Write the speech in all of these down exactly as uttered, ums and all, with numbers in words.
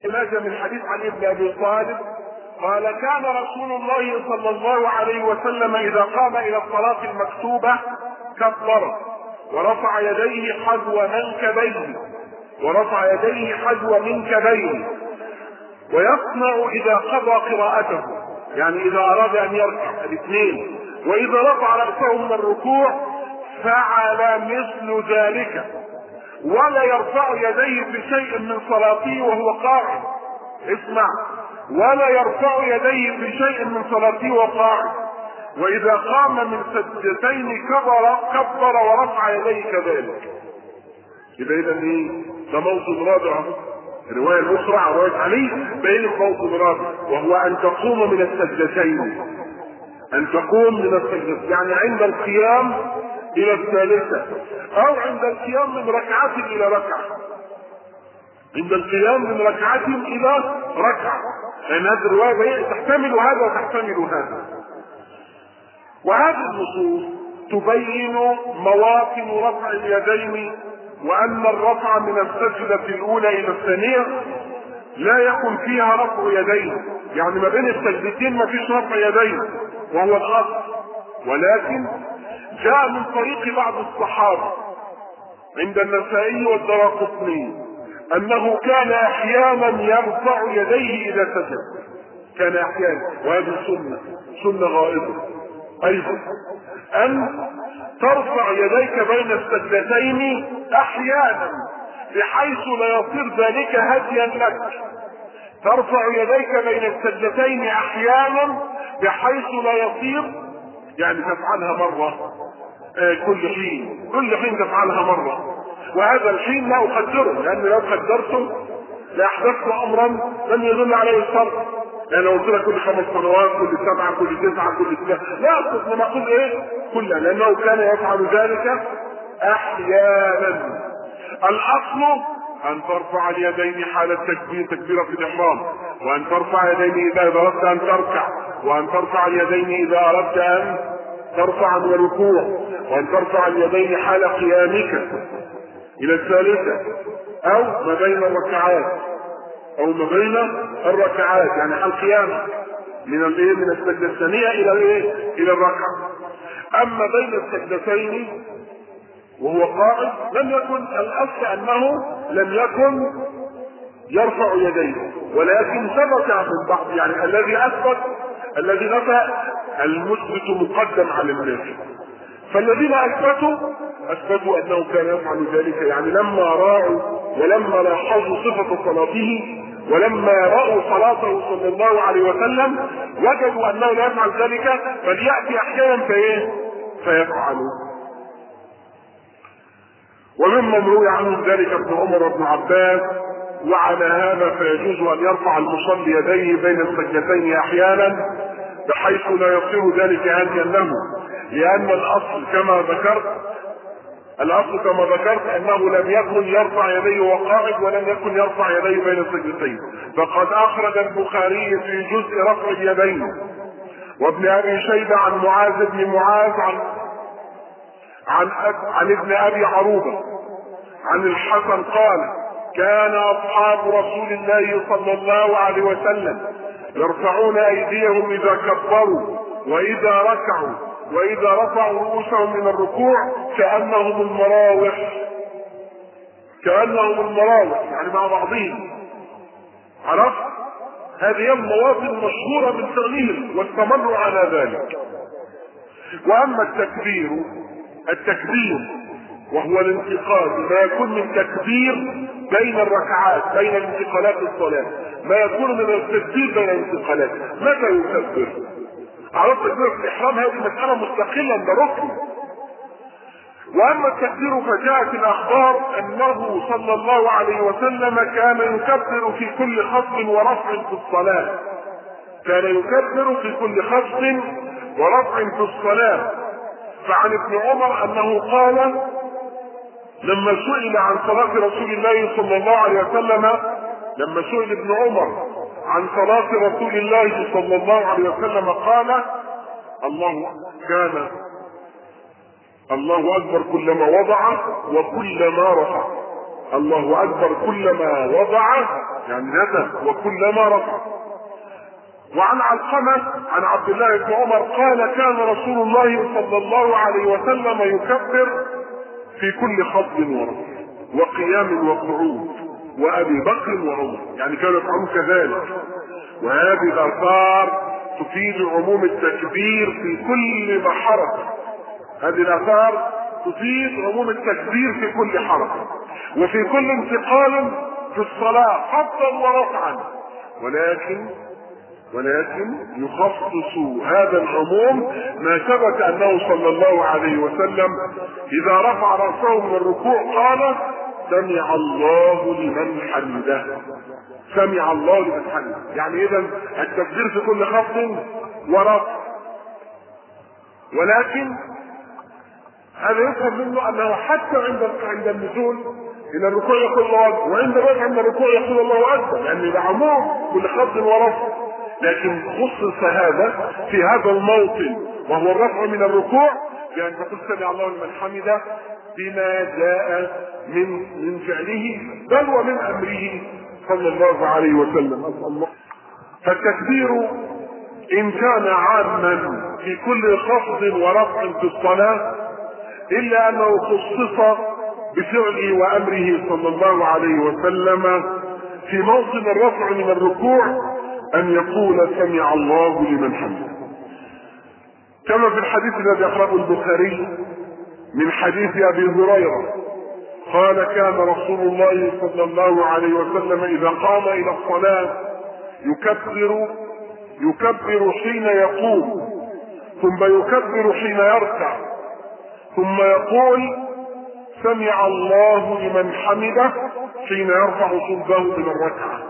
ماجه من حديث علي بن ابي طالب قال كان رسول الله صلى الله عليه وسلم اذا قام الى الصلاة المكتوبة كبر ورفع يديه حذو منكبيه ورفع يديه حذو منكبيه ويصنع اذا قضى قراءته، يعني اذا اراد ان يركع الاثنين، واذا رفع رأسه من الركوع فعل مثل ذلك، ولا يرفع يديه في شيء من صلاته وهو قاعد. اسمع، ولا يرفع يديه في شيء من صلاته وهو قاعد، واذا قام من سجدتين كبر كبر ورفع يديه كذلك. يبقى اذا ايه؟ ده موطن رابع. الروايه الاخرى روايه علي بين موطن رابع، وهو ان تقوم من السجدتين، ان تقوم من السجدتين يعني عند القيام الى الثالثه، او عند القيام من ركعه الى ركعه، عند القيام من ركعه الى ركعه، لان هذه الروايه تحتمل هذا وتحتمل هذا. وهذه النصوص تبين مواطن رفع اليدين، وان الرفع من السجدة الاولى الى الثانية لا يكن فيها رفع يدين، يعني ما بين السجدتين ما فيش رفع يدين وهو الاصل، ولكن جاء من طريق بعض الصحابة عند النسائي والدراقطني انه كان احيانا يرفع يديه اذا سجد، كان احيانا، وهذه سنة سنة غائبة ايضا، ان ترفع يديك بين السجدتين احيانا بحيث لا يصير ذلك هديا لك، ترفع يديك بين السجدتين احيانا بحيث لا يصير، يعني تفعلها مرة آه كل حين كل حين تفعلها مرة، وهذا الحين لا اقدره، لان لو قدرته لاحدثت امرا لم يدل عليه الشرع، لان لو قلت لك كل خمس سنوات كل سبعه كل تسعه كل ثلاثه لا اقصد لما اقول ايه كلها، لانه كان يفعل ذلك احيانا. الاصل ان ترفع اليدين حال التكبير تكبيره الاحرام، وان ترفع اليدين اذا اردت ان تركع، وان ترفع اليدين اذا اردت ان ترفع من الركوع، وان ترفع اليدين حال قيامك الى الثالثه، او ما بين الركعات، او ما بين الركعات يعني حال قيامك من الايه من السجده الثانيه الى الايه الى الركعه. اما بين السجدتين وهو قائم لم يكن الاصل انه لم يكن يرفع يديه، ولكن ثبت من بعض، يعني الذي اثبت الذي نفى المثبت مقدم على النافي، فالذين اثبتوا اثبتوا انه كان يفعل ذلك، يعني لما راوا ولما لاحظوا صفه صلاته ولما راوا صلاته صلى الله عليه وسلم وجدوا انه لا يفعل ذلك، فلياتي احيانا فايه فيفعلوا. وممن روي عنهم ذلك ابن عمر وابن عباس. وعلى هذا فيجوز ان يرفع المصلي يديه بين السجدتين احيانا بحيث لا يصير ذلك هديا له، لان الاصل كما ذكرت الاصل كما ذكرت انه لم يكن يرفع يديه وهو قاعد، ولم يكن يرفع يديه بين السجدتين. فقد اخرج البخاري في جزء رفع اليدين، وابن ابي شيبه عن معاذ بن معاذ عن عن, عن ابن ابي عروبه عن الحسن قال كان اصحاب رسول الله صلى الله عليه وسلم يرفعون ايديهم اذا كبروا واذا ركعوا واذا رفعوا رؤوسهم من الركوع كانهم المراوح كانهم المراوح يعني مع بعضهم. عرفت؟ هذه المواطن المشهوره من فعلهم واستمروا على ذلك. واما التكبير التكبير وهو الانتقال، ما يكون من تكبير بين الركعات بين انتقالات الصلاة، ما يكون من التكبير بين الانتقالات. متى يكبر؟ على التكبير في الإحرام هذه مسألة مستقلة، ده ركن. وأما التكبير فجاءت الأخبار أنه صلى الله عليه وسلم كان يكبر في كل خفض ورفع في الصلاة، كان يكبر في كل خفض ورفع في الصلاة. فعن ابن عمر أنه قال لما سئل عن صلاة رسول الله صلى الله عليه وسلم لما سئل ابن عمر عن صلاة رسول الله صلى الله عليه وسلم قال الله كان الله أكبر كلما وضع وكلما رفع، الله اكبر كلما وضع يعني نزل وكلما رفع. وعن علقمة عن عبد الله بن عمر قال كان رسول الله صلى الله عليه وسلم يكبر في كل خفض ورفع وقيام وقعود وابي بكر وعمر، يعني كانوا يفعلون كذلك. وهذه الاثار تفيد عموم التكبير في كل حركه. هذه الاثار تفيد عموم التكبير في كل حركه وفي كل انتقال في الصلاه خفضا ورفعا، ولكن ولكن يخصص هذا العموم ما ثبت انه صلى الله عليه وسلم اذا رفع راسه من الركوع قال سمع الله لمن حمده. سمع الله لمن حمده، يعني اذا التكبير في كل خفض ورفع. ولكن هذا يفهم منه انه حتى عند عند النزول الى الركوع يقول الله اكبر، وعند الرفع من الركوع يقول الله اكبر، لان يعني ده عموم كل خفض ورفع. لكن خصص هذا في هذا الموطن وهو الرفع من الركوع بان تقول سمع الله لمن حمده بما جاء من من فعله بل ومن امره صلى الله عليه وسلم. فالتكبير ان كان عاما في كل خفض ورفع في الصلاه الا انه خصص بفعله وامره صلى الله عليه وسلم في موطن الرفع من الركوع ان يقول سمع الله لمن حمده، كما في الحديث الذي اخرجه البخاري من حديث ابي هريره قال كان رسول الله صلى الله عليه وسلم اذا قام الى الصلاه يكبر يكبر حين يقوم ثم يكبر حين يركع ثم يقول سمع الله لمن حمده حين يرفع صلبه من الركعه،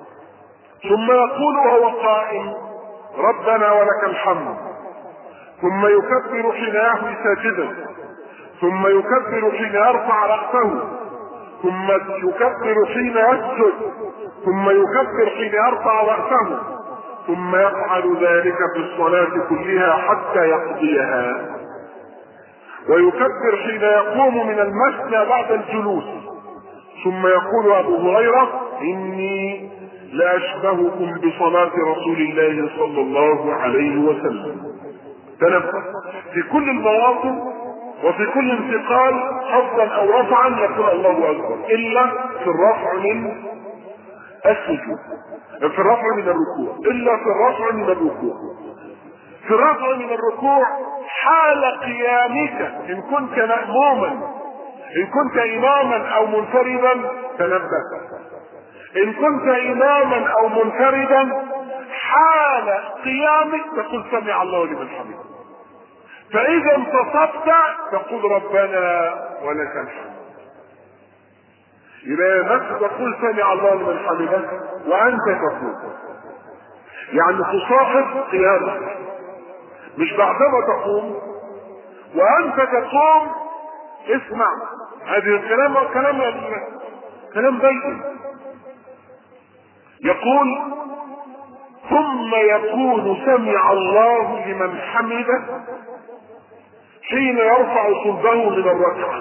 ثم يقول وهو قائم ربنا ولك الحمد، ثم يكبر حين يهوي ساجدا، ثم يكبر حين يرفع رأسه، ثم يكبر حين يسجد، ثم يكبر حين يرفع رأسه، ثم يفعل ذلك في الصلاة كلها حتى يقضيها. ويكبر حين يقوم من المسجد بعد الجلوس، ثم يقول أبو هريرة إني لأشبهكم بصلاة رسول الله صلى الله عليه وسلم. تنبه في كل المواطن وفي كل انتقال خفضا او رفعا يقول الله اكبر الا في الرفع من السجود، في الرفع من الركوع الا في الرفع من الركوع. في الرفع من الركوع حال قيامك ان كنت مأموما، ان كنت اماما او منفردا تنبه، ان كنت اماما او منفردا حال قيامك تقول سمع الله لمن حمده، فاذا انتصبت تقول ربنا ولك الحمد. يبقى نفسك تقول سمع الله لمن حمده وانت تقول، يعني تصاحب قيامك، مش بعدما تقوم وانت تقوم. اسمع هذه الكلام كلام كلام بيتي. يقول ثم يقول سمع الله لمن حمده حين يرفع صلبه من الركعه،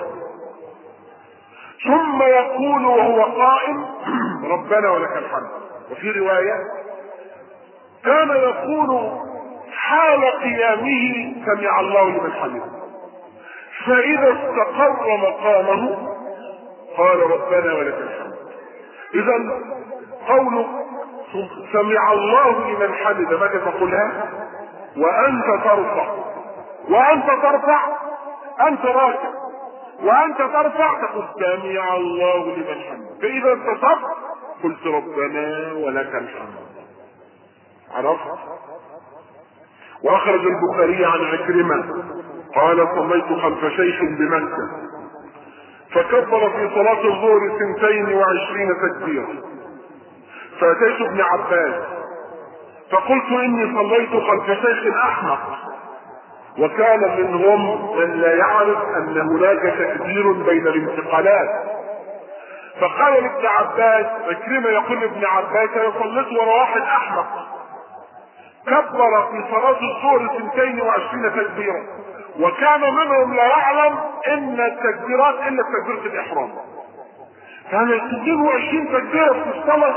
ثم يقول وهو قائم ربنا ولك الحمد. وفي روايه كان يقول حال قيامه سمع الله لمن حمده، فاذا استقر مقامه قال ربنا ولك الحمد. اذا قوله سمع الله لمن حمده متى تقولها؟ وانت ترفع، وانت ترفع انت راكع، وانت ترفع تقول سمع الله لمن حمده، فاذا انتصبت قلت ربنا ولك الحمد. عرفت؟ واخرج البخاري عن عكرمة قال صليت خلف شيخ بمكة فكبر في صلاة الظهر سنتين وعشرين تكبيرا، فاتيت ابن عباس فقلت اني صليت خلف شيخ احمق، وكان منهم من لا يعرف ان هناك تكبير بين الانتقالات. فقال لابن عباس، عكرمة يقول لابن عباس انا صليت ورا واحد احمق كبر في صلاة الظهر سنتين وعشرين تكبيرا، وكان منهم لا يعلم ان التكبيرات الا تكبيرة الاحرام. كان اثنين وعشرين تكبيرة في الصلاة.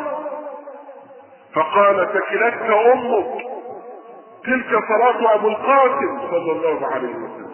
فقال تكلتك امك، تلك صلاة ابو القاسم صلى الله عليه وسلم.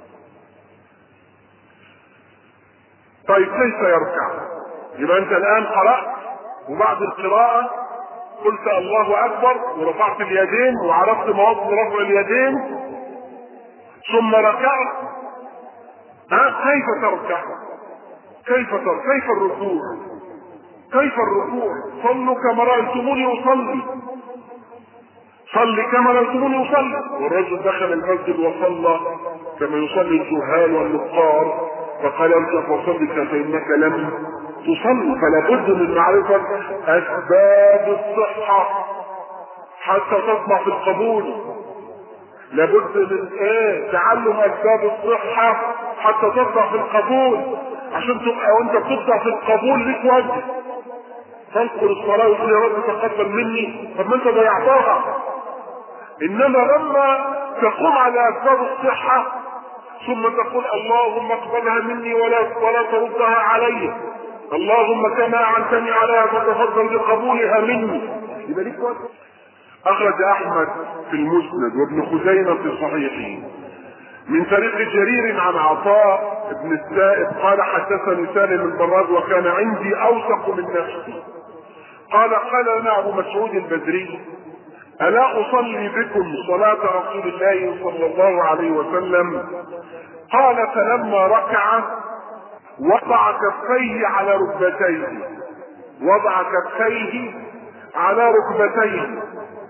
طيب كيف يركع؟ يبقى انت الان قرأت، وبعد القراءة قلت الله اكبر ورفعت اليدين وعرفت مواطن رفع اليدين ثم ركعت. ها كيف تركع؟ كيف تركع؟ كيف الركوع؟ كيف الركوع؟ صلوا كما رأيتموني اصلي، صلي كما رأيتموني اصلي. والرجل دخل المسجد وصلى كما يصلي الجهال والنقار، فقال ارجع فصلي فانك لم تصلي. فلا بد من معرفة اسباب الصحة حتى تطمع في القبول. لابد من ايه؟ تعلم اسباب الصحة حتى تطمع في القبول، عشان تبقى وانت بتطمع في القبول ليك وجه تنقل الصلاة وتقول يا رب تقبل مني. طب ما انت ضيعتها. انما لما تقوم على اسباب الصحة ثم تقول اللهم اقبلها مني ولا ولا تردها علي، اللهم كما اعنتني عليها فتفضل بقبولها مني، يبقى ليك وجه. اخرج احمد في المسند وابن خزيمة في صحيحه من طريق جرير عن عطاء بن السائب قال حدثني سالم البراد وكان عندي اوثق من نفسي قال قال لنا ابو مسعود البدري الا اصلي بكم صلاة رسول الله صلى الله عليه وسلم؟ قال فلما ركع وضع كفيه على ركبتيه، وضع كفيه على ركبتيه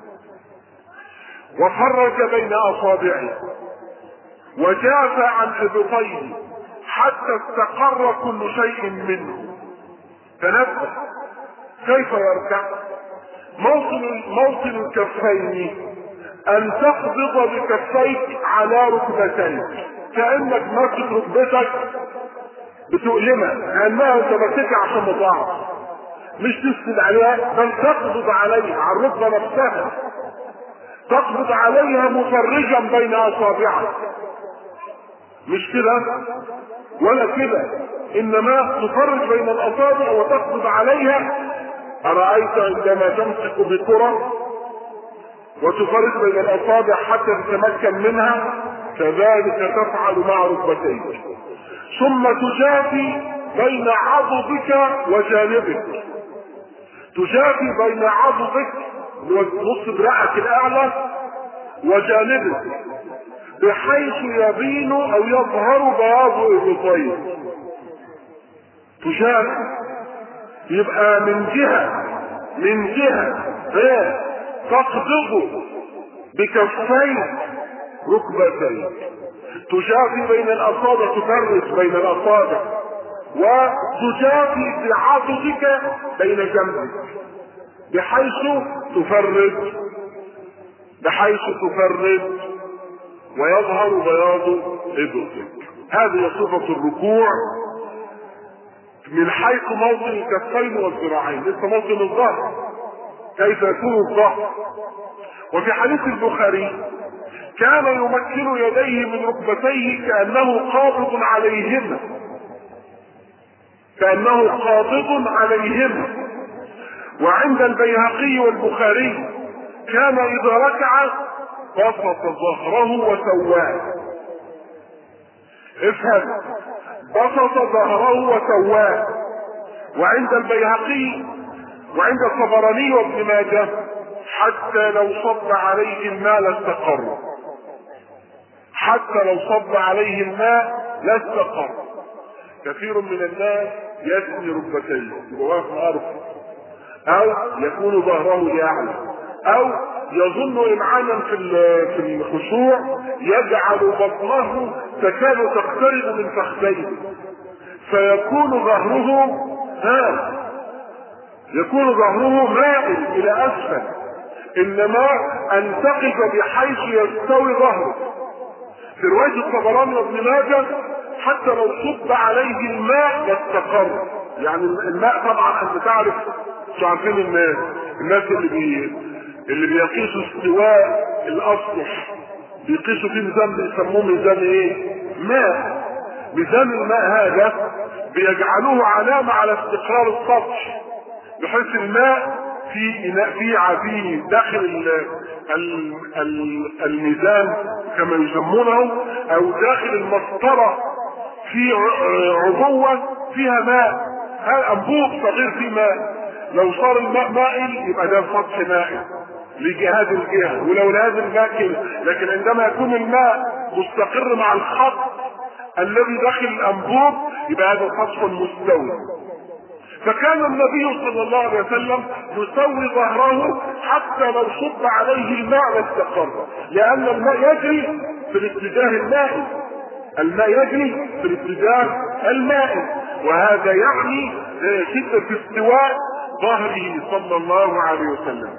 وفرج بين اصابعه وجاف عن ابطيه حتى استقر كل شيء منه. تنبه كيف يركع. موطن موطن الكفين ان تقبض بكفيك على ركبتيك كانك ماسك ركبتك بتؤلمها، كانها انت ماسكها عشان مضاعف، مش تسند عليها بل تقبض عليها على الركبه نفسها، تقبض عليها مفرجا بين اصابعك، مش كده ولا كده، انما تفرج بين الاصابع وتقبض عليها. ارايت عندما تمسك بكرة وتفرج بين الاصابع حتى تتمكن منها، كذلك تفعل مع ركبتيك. ثم تجافي بين عضدك وجانبك، تجافي بين عضدك نص دراعك الاعلى وجانبك بحيث يبين او يظهر بياض ابطيك. تجافي يبقى من جهة من جهة تقبض بكفين ركبتين، تجافي بين الاصابع، تفرج بين الاصابع، وتجافي بعضدك بين جنبك بحيث تفرج بحيث تفرج ويظهر بياض ابطك. هذه صفة الركوع من حيث موطن الكفين والذراعين. لسه موطن الظهر كيف يكون الظهر. وفي حديث البخاري كان يمكن يديه من ركبتيه كأنه قابض عليهما كأنه قابض عليهما وعند البيهقي والبخاري كان إذا ركع بسط ظهره وسواه. افهم، بسط ظهره وسواه. وعند البيهقي وعند الطبراني وابن ماجه حتى لو صب عليه الماء لاستقر، حتى لو صب عليه الماء لاستقر. كثير من الناس يثني ركبتيه يبقى واقف الارض، او يكون ظهره لاعلى، او يظن امعانا في في الخشوع يجعل بطنه تكاد تقترب من فخذيه فيكون ظهره ها يكون ظهره مائل الى اسفل، انما ان تقف بحيث يستوي ظهره. في رواية الطبراني وابن ماجه حتى لو صب عليه الماء لاستقر. يعني الماء طبعا انت تعرف، مش عارفين الناس الناس اللي بي اللي بيقيسوا استواء الاسطح بيقيسوا فيه ميزان بيسموه ميزان ايه؟ ماء. ميزان الماء هذا بيجعلوه علامة على استقرار السطح، بحيث الماء في إناء في عفيه داخل ال ال ال الميزان كما يسمونه، او داخل المسطرة في عبوة فيها ماء، هذا انبوب صغير فيه ماء، لو صار الماء مائل يبقى ده سطح مائل لجهاد الجهة، ولو لهذا الماء كده. لكن عندما يكون الماء مستقر مع الخط الذي داخل الانبوب يبقى هذا سطح مستوي. فكان النبي صلى الله عليه وسلم يسوي ظهره حتى لو صب عليه الماء لاستقر، لان الماء يجري في الاتجاه المائل، الماء يجري في الاتجاه المائل، وهذا يعني شدة استواء ظهره صلى الله عليه وسلم.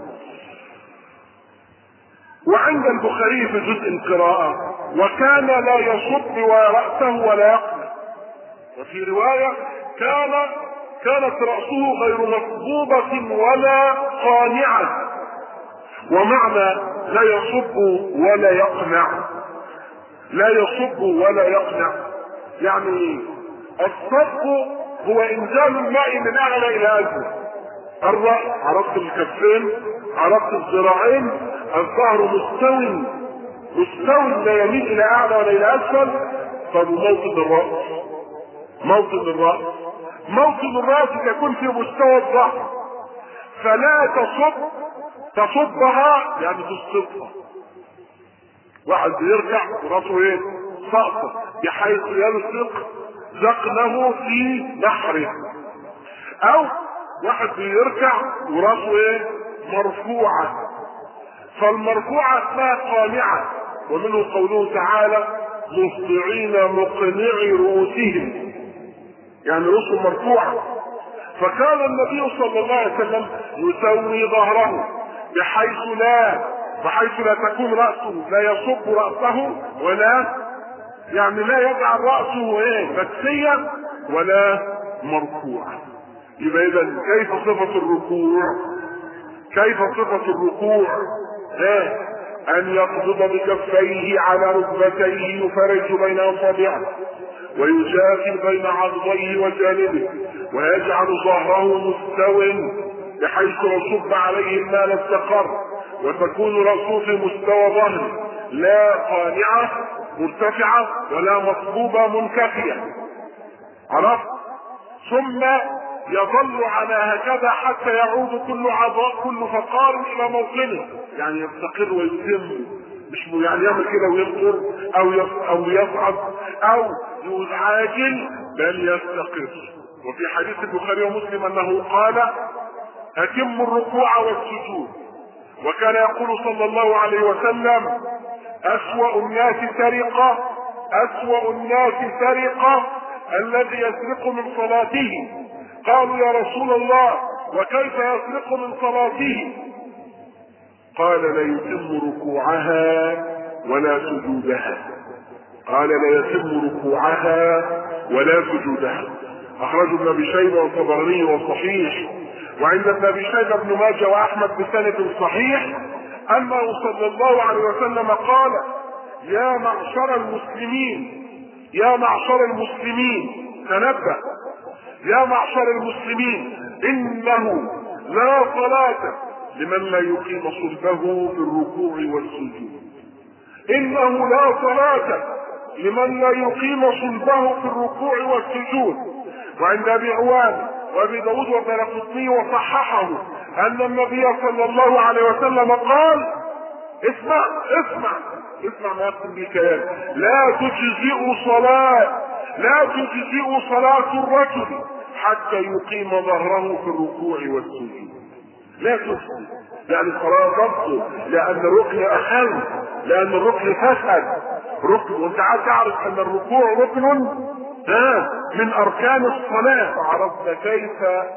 وعند البخاري في جزء القراءة وكان لا يصب رأسه ولا يقنع، وفي رواية كان كانت رأسه غير مصبوبة ولا قانعة. ومعنى لا يصب ولا يقنع، لا يصب ولا يقنع يعني ايه؟ الصب هو انزال الماء من اعلى الى اسفل، الرأس عرفت الكفين عرفت الذراعين، الظهر مستوي مستوي لا يميل الى اعلى ولا الى اسفل. طب موطن الرأس، موطن الرأس موطن الرأس يكون في مستوى الظهر، فلا تصب تصبها يعني تصبها. واحد بيرجع وراسه ايه؟ سقطه، بحيث يلصق ذقنه في نحره. او واحد بيرجع وراسه ايه؟ مرفوعه، فالمرفوعه اسمها قانعه. ومنه قوله تعالى مهطعين مقنعي رؤوسهم، يعني رؤوسهم مرفوعه. فكان النبي صلى الله عليه وسلم يسوي ظهره بحيث لا بحيث لا تكون رأسه لا يصب رأسه ولا يعني لا يجعل رأسه ايه مكسيا ولا مرفوعا. يبقى اذا كيف صفة الركوع؟ كيف صفة الركوع؟ ايه؟ ان يقبض بكفيه على ركبتيه يفرج بين اصابعه ويجافي بين عضديه وجانبه ويجعل ظهره مستو بحيث يصب عليه الماء لاستقر، وتكون رأسه في مستوى ظهره لا قانعة مرتفعة ولا مصبوبة منكفية. عرفت؟ ثم يظل على هكذا حتى يعود كل عضاء كل فقار الى موطنه، يعني يستقر ويتم، مش يعني يعمل كده ويفطر او او يصعد او يعاجل، بل يستقر. وفي حديث البخاري ومسلم انه قال اتم الركوع والسجود. وكان يقول صلى الله عليه وسلم اسوأ الناس سرقة اسوأ الناس سرقة الذي يسرق من صلاته. قالوا يا رسول الله وكيف يسرق من صلاته؟ قال لا يتم ركوعها ولا سجودها، قال لا يتم ركوعها ولا سجودها. اخرجه ابن ابي شيبه والطبراني والصحيح. وعند ابن ابي شيبه ابن ماجه واحمد بسند صحيح انه صلى الله عليه وسلم قال يا معشر المسلمين يا معشر المسلمين تنبه يا معشر المسلمين انه لا صلاة لمن لا يقيم صلبه في الركوع والسجود. انه لا صلاة لمن لا يقيم صلبه في الركوع والسجود. وعند ابي عوان وابي داود والدارقطني وصححه ان النبي صلى الله عليه وسلم قال اسمع اسمع اسمع ما يقول بالكلام لا تجزئ صلاة لا تجزئ صلاة الرجل حتى يقيم ظهره في الركوع والسجود. لا تجزئ يعني صلاة ضبطه، لان الركن اخل، لان الركن فسد ركن. وانت عايز تعرف ان الركوع ركن ها من اركان الصلاة، فعرفنا كيف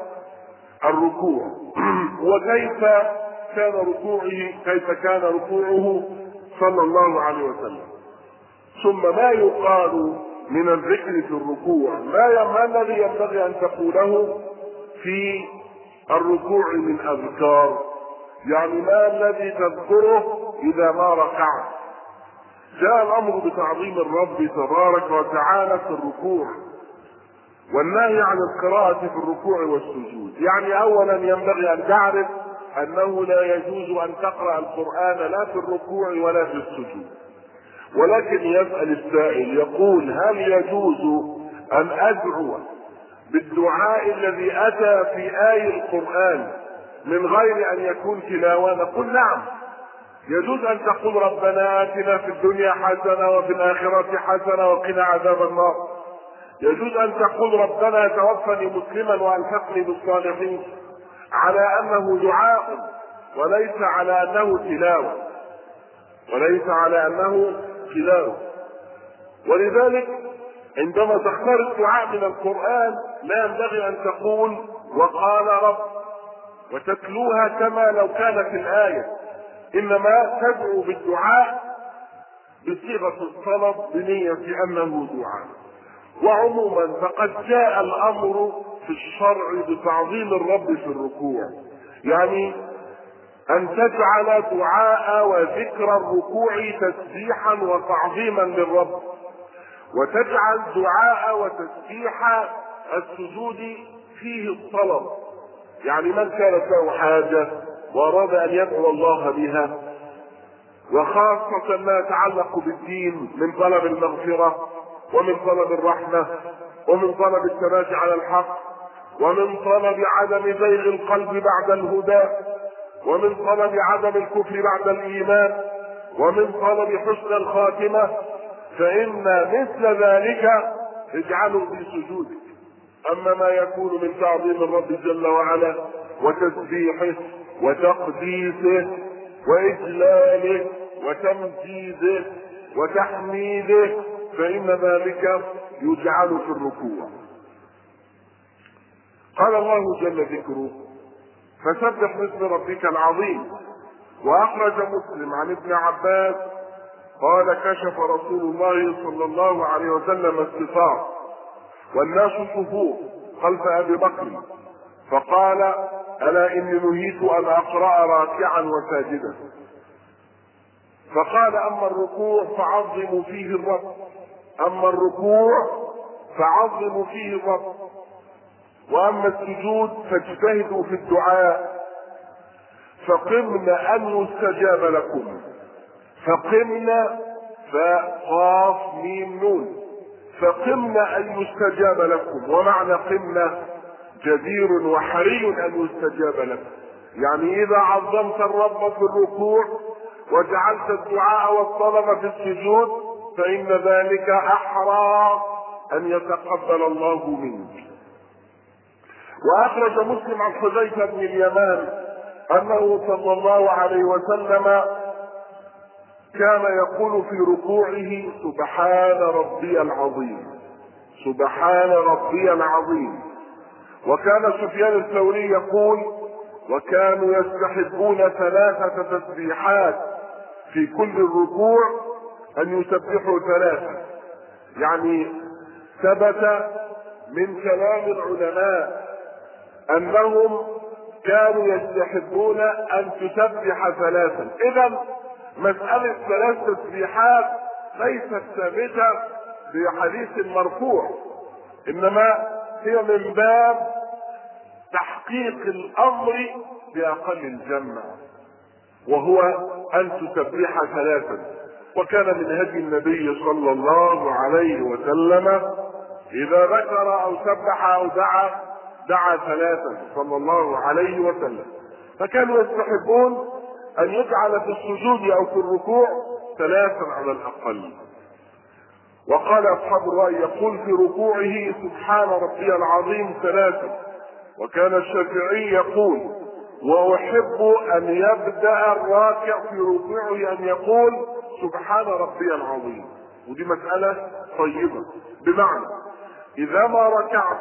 الركوع وكيف كان ركوعه كيف كان ركوعه صلى الله عليه وسلم. ثم ما يقال من الذكر في الركوع، ما ما الذي ينبغي ان تقوله في الركوع من اذكار؟ يعني ما الذي تذكره اذا ما ركعت؟ جاء الامر بتعظيم الرب تبارك وتعالى في الركوع، والنهي عن القراءة في الركوع والسجود. يعني اولا ينبغي ان تعرف انه لا يجوز ان تقرأ القرآن لا في الركوع ولا في السجود. ولكن يسأل السائل يقول هل يجوز ان ادعو بالدعاء الذي اتى في آي القرآن من غير ان يكون تلاوة؟ نقول نعم، يجوز ان تقول ربنا آتنا في الدنيا حسنة وفي الآخرة حسنة وقنا عذاب النار. يجوز ان تقول ربنا توفني مسلما والحقني بالصالحين، على انه دعاء وليس على انه تلاوة، وليس على انه تلاوة. ولذلك عندما تختار الدعاء من القرآن لا ينبغي ان تقول وقال رب وتتلوها كما لو كانت الآية، انما تدعو بالدعاء بصيغة الطلب بنية انه دعاء. وعموما فقد جاء الامر في الشرع بتعظيم الرب في الركوع، يعني ان تجعل دعاء وذكر الركوع تسبيحا وتعظيما للرب، وتجعل دعاء وتسبيح السجود فيه الطلب. يعني من كانت له حاجة واراد ان يدعو الله بها، وخاصة ما يتعلق بالدين من طلب المغفرة ومن طلب الرحمة ومن طلب الثبات على الحق ومن طلب عدم زيغ القلب بعد الهدى ومن طلب عدم الكفر بعد الإيمان ومن طلب حسن الخاتمة، فإن مثل ذلك اجعله في سجودك. أما ما يكون من تعظيم الرب جل وعلا وتسبيحه وتقديسه وإجلاله وتمجيده وتحميده فإن ذلك يجعل في الركوع. قال الله جل ذكره فسبح باسم ربك العظيم. وأخرج مسلم عن ابن عباس قال كشف رسول الله صلى الله عليه وسلم الستار والناس صفوف خلف أبي بكر فقال ألا إني نهيت أن أقرأ راكعا وساجدا. فقال أما الركوع فعظموا فيه الرب، أما الركوع فعظموا فيه الرب، وأما السجود فاجتهدوا في الدعاء فقمن أن يستجاب لكم. فقمن فقاف ميم نون، فقمن أن يستجاب لكم. ومعنى قمن جدير وحري أن يستجاب لكم، يعني إذا عظمت الرب في الركوع وجعلت الدعاء والطلب في السجود فإن ذلك أحرى أن يتقبل الله منك. وأخرج مسلم عن حذيفة بن اليمان أنه صلى الله عليه وسلم كان يقول في ركوعه سبحان ربي العظيم، سبحان ربي العظيم. وكان سفيان الثوري يقول وكانوا يستحبون ثلاثة تسبيحات في كل الركوع أن يسبحوا ثلاثة. يعني ثبت من كلام العلماء أنهم كانوا يستحبون أن تسبح ثلاثا. إذا مسألة ثلاث تسبيحات ليست ثابتة بحديث مرفوع، إنما هي من باب تحقيق الأمر بأقل الجمع، وهو أن تسبح ثلاثا. وكان من هدي النبي صلى الله عليه وسلم إذا ذكر أو سبح أو دعا دعا ثلاثا صلى الله عليه وسلم. فكانوا يستحبون أن يجعل في السجود أو في الركوع ثلاثا على الأقل. وقال أصحاب الرأي يقول في ركوعه سبحان ربي العظيم ثلاثا. وكان الشافعي يقول وأحب أن يبدأ الراكع في ركوعه أن يقول سبحان ربي العظيم. ودي مسألة طيبة، بمعنى إذا ما ركعت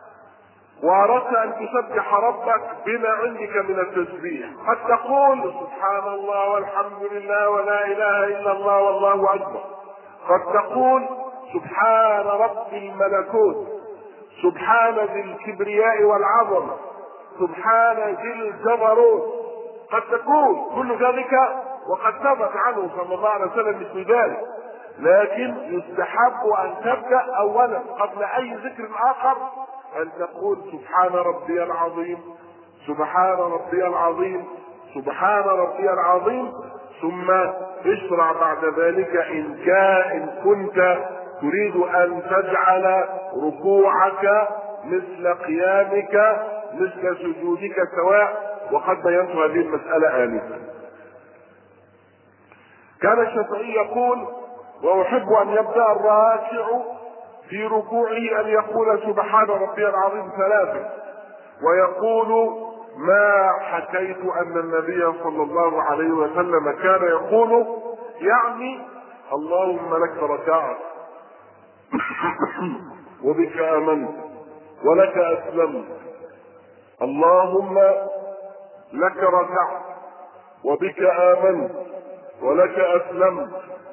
وأردت أن تسبح ربك بما عندك من التسبيح قد تقول سبحان الله والحمد لله ولا إله إلا الله والله أكبر، قد تقول سبحان رب الملكوت، سبحان ذي الكبرياء والعظمة، سبحان ذي الجبروت، قد تقول كل ذلك وقد ثبت عنه صلى الله عليه وسلم مثل ذلك. لكن يستحب ان تبدأ اولا قبل اي ذكر اخر ان تقول سبحان ربي العظيم، سبحان ربي العظيم، سبحان ربي العظيم، ثم اشرع بعد ذلك ان كان ان كنت تريد ان تجعل ركوعك مثل قيامك مثل سجودك سواء، وقد بينت هذه المسألة آنفا. كان الشافعي يقول: وأحب أن يبدأ الراكع في ركوعه أن يقول سبحان ربي العظيم ثلاثة، ويقول ما حكيت أن النبي صلى الله عليه وسلم كان يقول، يعني اللهم لك ركعت وبك آمنت ولك أسلمت، اللهم لك ركعت وبك آمنت ولك أسلمت،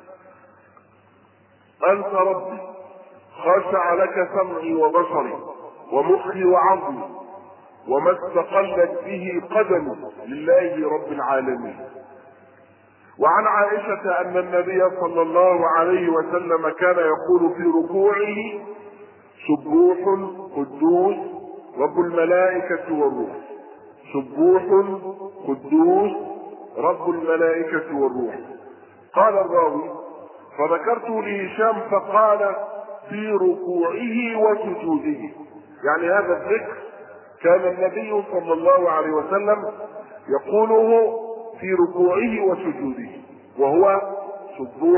أنت ربي خشع لك سمعي وبصري ومخي وعظمي وما استقلت به قدمي لله رب العالمين. وعن عائشة أن النبي صلى الله عليه وسلم كان يقول في ركوعه: سبوح قدوس رب الملائكة والروح، سبوح قدوس رب الملائكة والروح. قال الراوي: فذكرت لهشام فقال: في ركوعه وسجوده، يعني هذا الذكر كان النبي صلى الله عليه وسلم يقوله في ركوعه وسجوده، وهو سبوح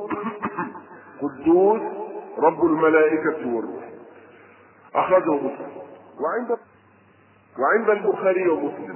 قدوس رب الملائكة والروح. أخرجه مسلم. وعند وعند البخاري ومسلم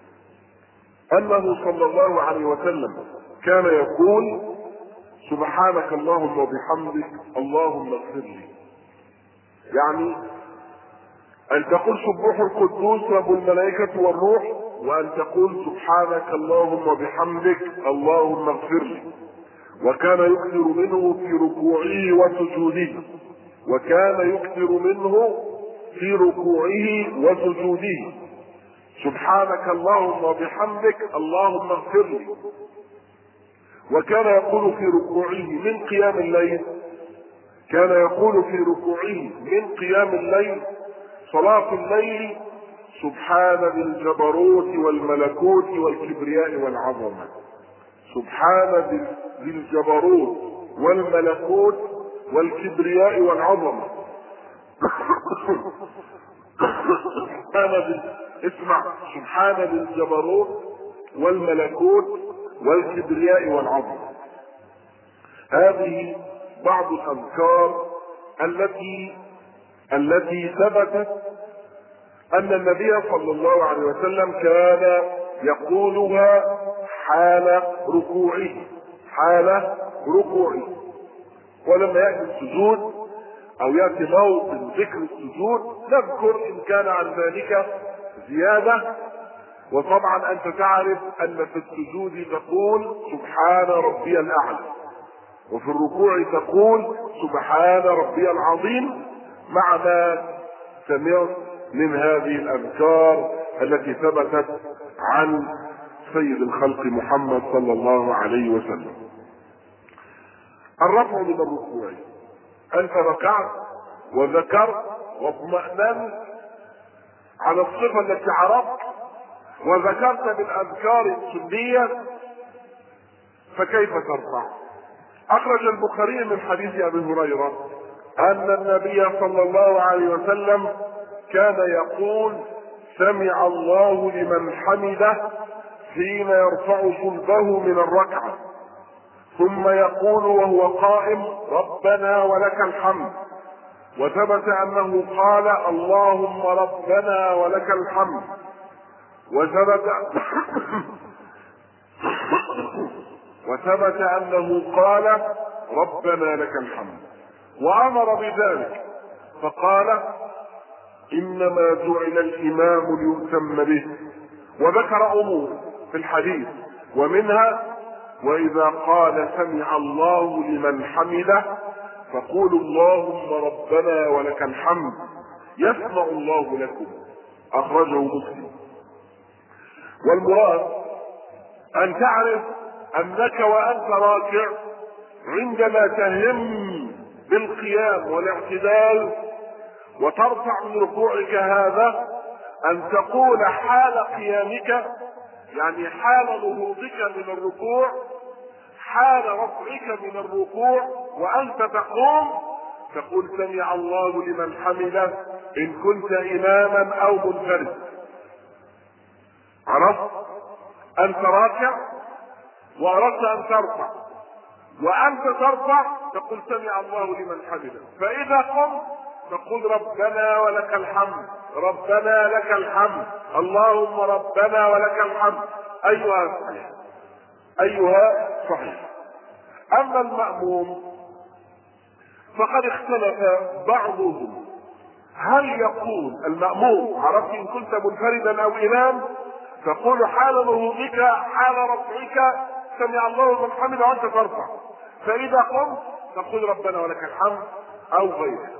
أنه صلى الله عليه وسلم كان يقول: سبحانك اللهم وبحمدك اللهم اغفر لي، يعني أن تقول سبوح القدوس رب الملائكة والروح، وأن تقول سبحانك اللهم وبحمدك اللهم اغفر لي. وكان يكثر منه في ركوعه وسجوده، وكان يكثر منه في ركوعه وسجوده، سبحانك اللهم وبحمدك اللهم اغفر لي. وكان يقول في ركوعه من قيام الليل، كان يقول في ركوعه من قيام الليل صلاة الليل: سبحان ذي الجبروت والملكوت والكبرياء والعظمة، سبحان ذي الجبروت والملكوت والكبرياء والعظمة. اسمع: سبحان ذي الجبروت والملكوت والكبرياء والعظمة. هذه بعض الأذكار التي التي ثبتت أن النبي صلى الله عليه وسلم كان يقولها حال ركوعه، حال ركوعه. ولما يأتي السجود أو يأتي موطن ذكر السجود نذكر إن كان عن ذلك زيادة. وطبعا أنت تعرف أن في السجود تقول سبحان ربي الأعلى، وفي الركوع تقول سبحان ربي العظيم، مع ما سمعت من هذه الأذكار التي ثبتت عن سيد الخلق محمد صلى الله عليه وسلم. الرفع من الركوع: أنت ركعت وذكرت واطمأننت على الصفة التي عرفت وذكرت بالأذكار السنية، فكيف ترفع؟ أخرج البخاري من حديث أبي هريرة أن النبي صلى الله عليه وسلم كان يقول: سمع الله لمن حمده حين يرفع صلبه من الركعة، ثم يقول وهو قائم: ربنا ولك الحمد. وثبت أنه قال: اللهم ربنا ولك الحمد. وثبت وثبت أنه قال: ربنا لك الحمد. وأمر بذلك فقال: إنما جعل الإمام ليؤتم به. وذكر أمور في الحديث، ومنها: وإذا قال سمع الله لمن حمده فقولوا اللهم ربنا ولك الحمد يسمع الله لكم. أخرجه مسلم. والمراد أن تعرف أنك وأنت راكع عندما تهم بالقيام والاعتدال وترفع من ركوعك هذا ان تقول حال قيامك، يعني حال نهوضك من الركوع، حال رفعك من الركوع وانت تقوم، تقول سمع الله لمن حمده ان كنت اماما او منفرد. عرفت؟ انت راكع واردت ان ترفع، وانت ترفع تقول سمع الله لمن حمده، فاذا قمت تقول ربنا ولك الحمد، ربنا لك الحمد، اللهم ربنا ولك الحمد. ايها صحيح، ايها صحيح. اما المأموم فقد اختلف بعضهم هل يقول المأموم، عرفت ان كنت منفردا او امام تقول حال نهوضك حال رفعك سمع الله لمن حمده وانت ترفع، فاذا قمت تقول ربنا ولك الحمد او غيره.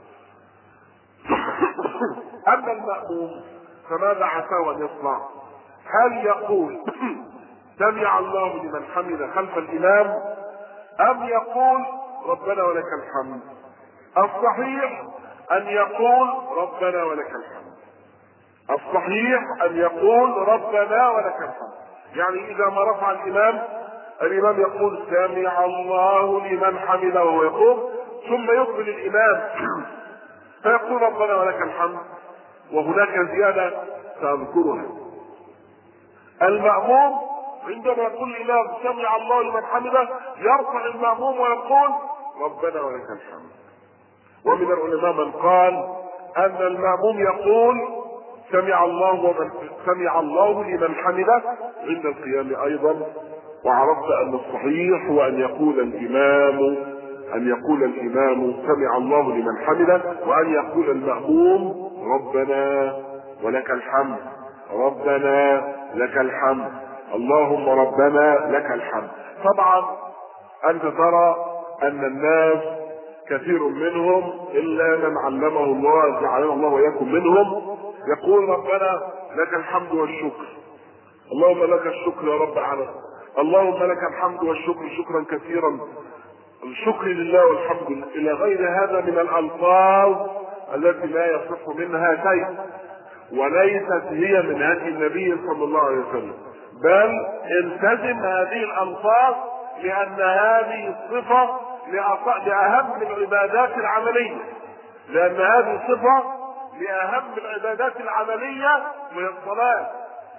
اما المأموم فماذا عساه ان يصنع؟ هل يقول سمع الله لمن حمده خلف الامام ام يقول ربنا ولك الحمد؟ الصحيح ان يقول ربنا ولك الحمد، الصحيح ان يقول ربنا ولك الحمد. يعني اذا ما رفع الامام، الامام يقول سمع الله لمن حمده وهو يقوم، ثم يقبل الامام فيقول ربنا ولك الحمد، وهناك زيادة سأذكرها. المأموم عندما يقول الإمام سمع الله لمن حمده يرفع المأموم ويقول ربنا ولك الحمد. ومن العلماء من قال أن المأموم يقول سمع الله ومن سمع الله لمن حمده عند القيام أيضا. وعرفت أن الصحيح هو أن يقول الإمام أن يقول الإمام سمع الله لمن حمده، وأن يقول المأموم ربنا ولك الحمد، ربنا لك الحمد، اللهم ربنا لك الحمد. طبعا أنت ترى أن الناس كثير منهم إلا من علمه الله جعلنا الله وإياكم منهم يقول ربنا لك الحمد والشكر، اللهم لك الشكر يا رب العالمين، اللهم لك الحمد والشكر شكرا كثيرا، الشكر لله والحمد لله، الى غير هذا من الالفاظ التي لا يصح منها شيء، وليست هي من هدي النبي صلى الله عليه وسلم، بل التزم هذه الالفاظ لان هذه الصفه لاهم العبادات العمليه، لان هذه صفه لاهم العبادات العمليه من الصلاه.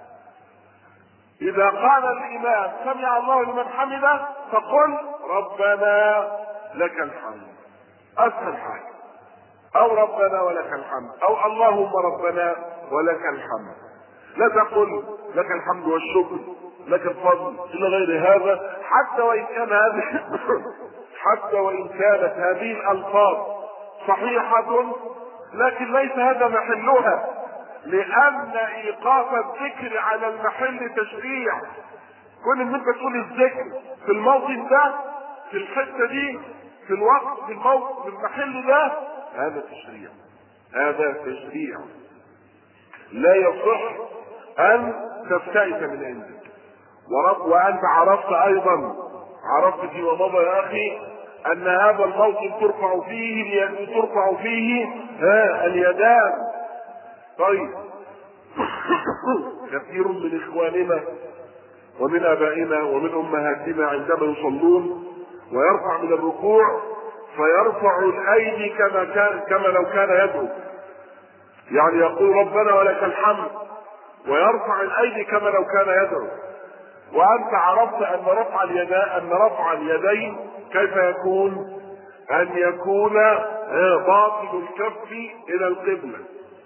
إذا قال الإمام سمع الله لمن حمده فقل ربنا لك الحمد، أسهل حاجة، أو ربنا ولك الحمد، أو اللهم ربنا ولك الحمد. لا تقل لك الحمد والشكر لك الفضل إلى غير هذا، حتى وإن كان هذه حتى وإن كانت هذه الألفاظ صحيحة، لكن ليس هذا محلها، لأن إيقاف الذكر على المحل تشريع. كون إن أنت تقول الذكر في الموطن ده، في الحتة دي، في الوقت، في الموطن، في المحل ده، هذا تشريع، هذا تشريع لا يصح أن تبتئس من عندك. ورب وأنت عرفت أيضا، عرفت فيما مضى يا أخي أن هذا الموطن ترفع فيه ترفع فيه ها اليدان. طيب كثير من اخواننا ومن ابائنا ومن امهاتنا عندما يصلون ويرفع من الركوع فيرفع الايدي كما كان كما لو كان يدعو، يعني يقول ربنا ولك الحمد ويرفع الايدي كما لو كان يدعو. وانت عرفت ان رفع اليدين ان رفع اليدين كيف يكون؟ ان يكون باطن الكف الى القبله،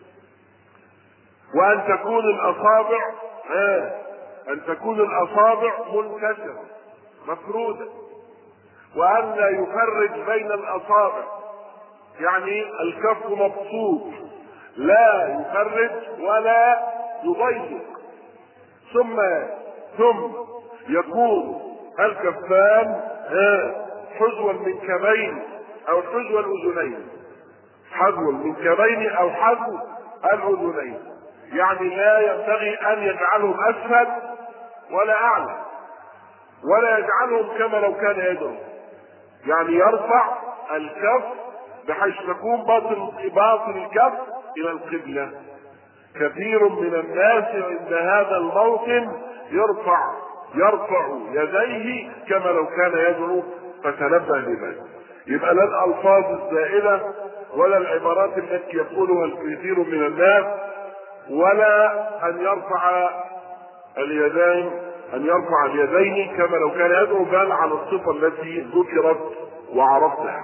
وأن تكون الأصابع آه. أن تكون الأصابع منكسرة مفرودة، وأن لا يفرج بين الأصابع، يعني الكف مبسوط لا يفرج ولا يضيق. ثم ثم يكون الكفان آه. حذوا المنكبين أو حذو الأذنين، حذو المنكبين أو حذو الأذنين، يعني لا ينبغي ان يجعلهم اسفل ولا اعلى، ولا يجعلهم كما لو كان يدعو، يعني يرفع الكف بحيث تكون باطن باطن الكف الى القبلة. كثير من الناس عند هذا الموطن يرفع يرفع يديه كما لو كان يدعو، فتنبه لذلك. يبقى لا الالفاظ الزائده ولا العبارات التي يقولها الكثير من الناس، ولا ان يرفع اليدين ان يرفع اليدين كما لو كان يدعو، بل على الصفه التي ذكرت وعرفتها.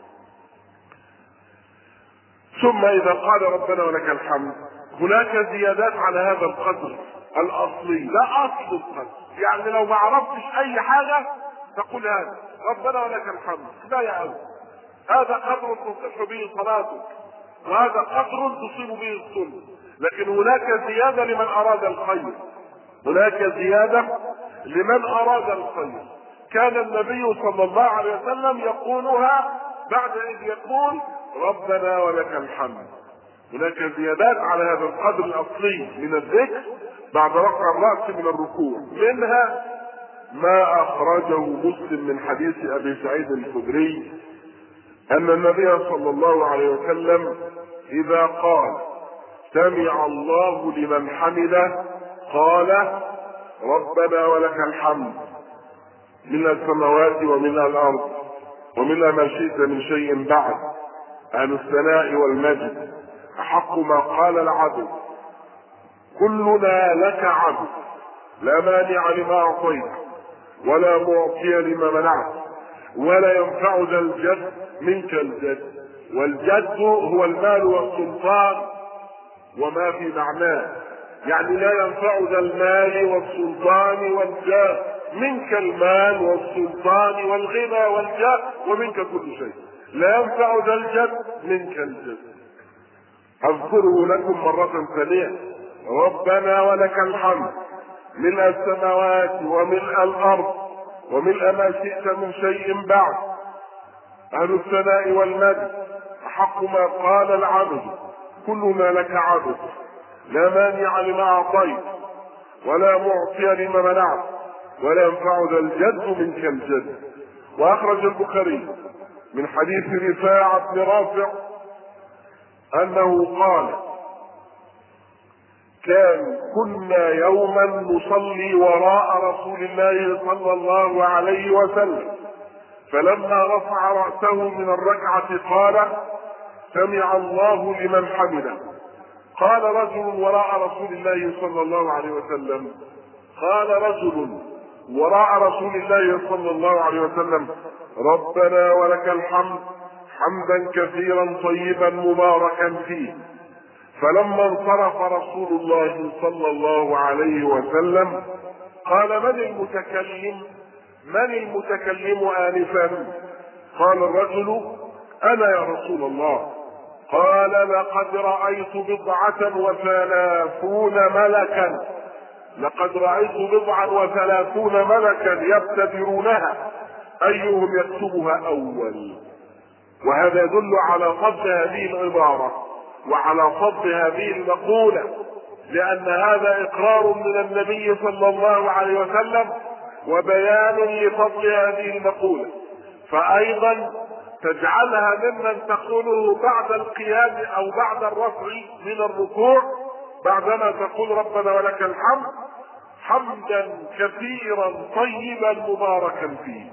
ثم اذا قال ربنا ولك الحمد، هناك زيادات على هذا القدر الاصلي، لا اصل القدر. يعني لو ما عرفتش اي حاجه تقول هذا ربنا ولك الحمد، لا يا أبو. هذا قدر تصح به صلاتك، وهذا قدر تصيب به السنه. لكن هناك زياده لمن اراد الخير، هناك زياده لمن اراد الخير. كان النبي صلى الله عليه وسلم يقولها بعد ان يقول ربنا ولك الحمد. هناك زيادات على هذا القدر الاصلي من الذكر بعد رفع الراس من الركوع. منها ما اخرجه مسلم من حديث ابي سعيد الخدري ان النبي صلى الله عليه وسلم اذا قال سمع الله لمن حمده قال ربنا ولك الحمد من السماوات ومن الارض ومن ما شئت من شيء بعد، اهل الثناء والمجد احق ما قال العبد، كلنا لك عبد، لا مانع لما اعطيت ولا معطي لما منعت ولا ينفع ذا الجد منك الجد. والجد هو المال والسلطان وما في معناه، يعني لا ينفع ذا المال والسلطان والجاه منك المال والسلطان والغنى والجاه ومنك كل شيء، لا ينفع ذا الجد منك الجد. اذكره لكم مرة ثانية، ربنا ولك الحمد ملء السماوات وملء الارض وملء ما شئت من شيء بعد، اهل الثناء والمجد احق ما قال العبد، كلنا لك عبد، لا مانع لما اعطيت ولا معطي لما منعت ولا ينفع ذا الجد منك الجد. واخرج البخاري من حديث رفاعة بن رافع انه قال كان كنا يوما نصلي وراء رسول الله صلى الله عليه وسلم، فلما رفع رأسه من الركعة قال سمع الله لمن حمده. قال رجل وراء رسول الله صلى الله عليه وسلم قال رجل وراء رسول الله صلى الله عليه وسلم ربنا ولك الحمد حمدا كثيرا طيبا مباركا فيه. فلما انصرف رسول الله صلى الله عليه وسلم قال من المتكلم من المتكلم آنفا؟ قال الرجل انا يا رسول الله. قال لقد رأيت بضعة وثلاثون ملكا لقد رأيت بضعا وثلاثون ملكا يبتدرونها ايهم يكتبها اول. وهذا يدل على فضل هذه العبارة وعلى فضل هذه المقولة، لأن هذا إقرار من النبي صلى الله عليه وسلم وبيان لفضل هذه المقولة، فأيضا تجعلها ممن تقوله بعد القيام أو بعد الرفع من الركوع بعدما تقول ربنا ولك الحمد حمدا كثيرا طيبا مباركا فيه.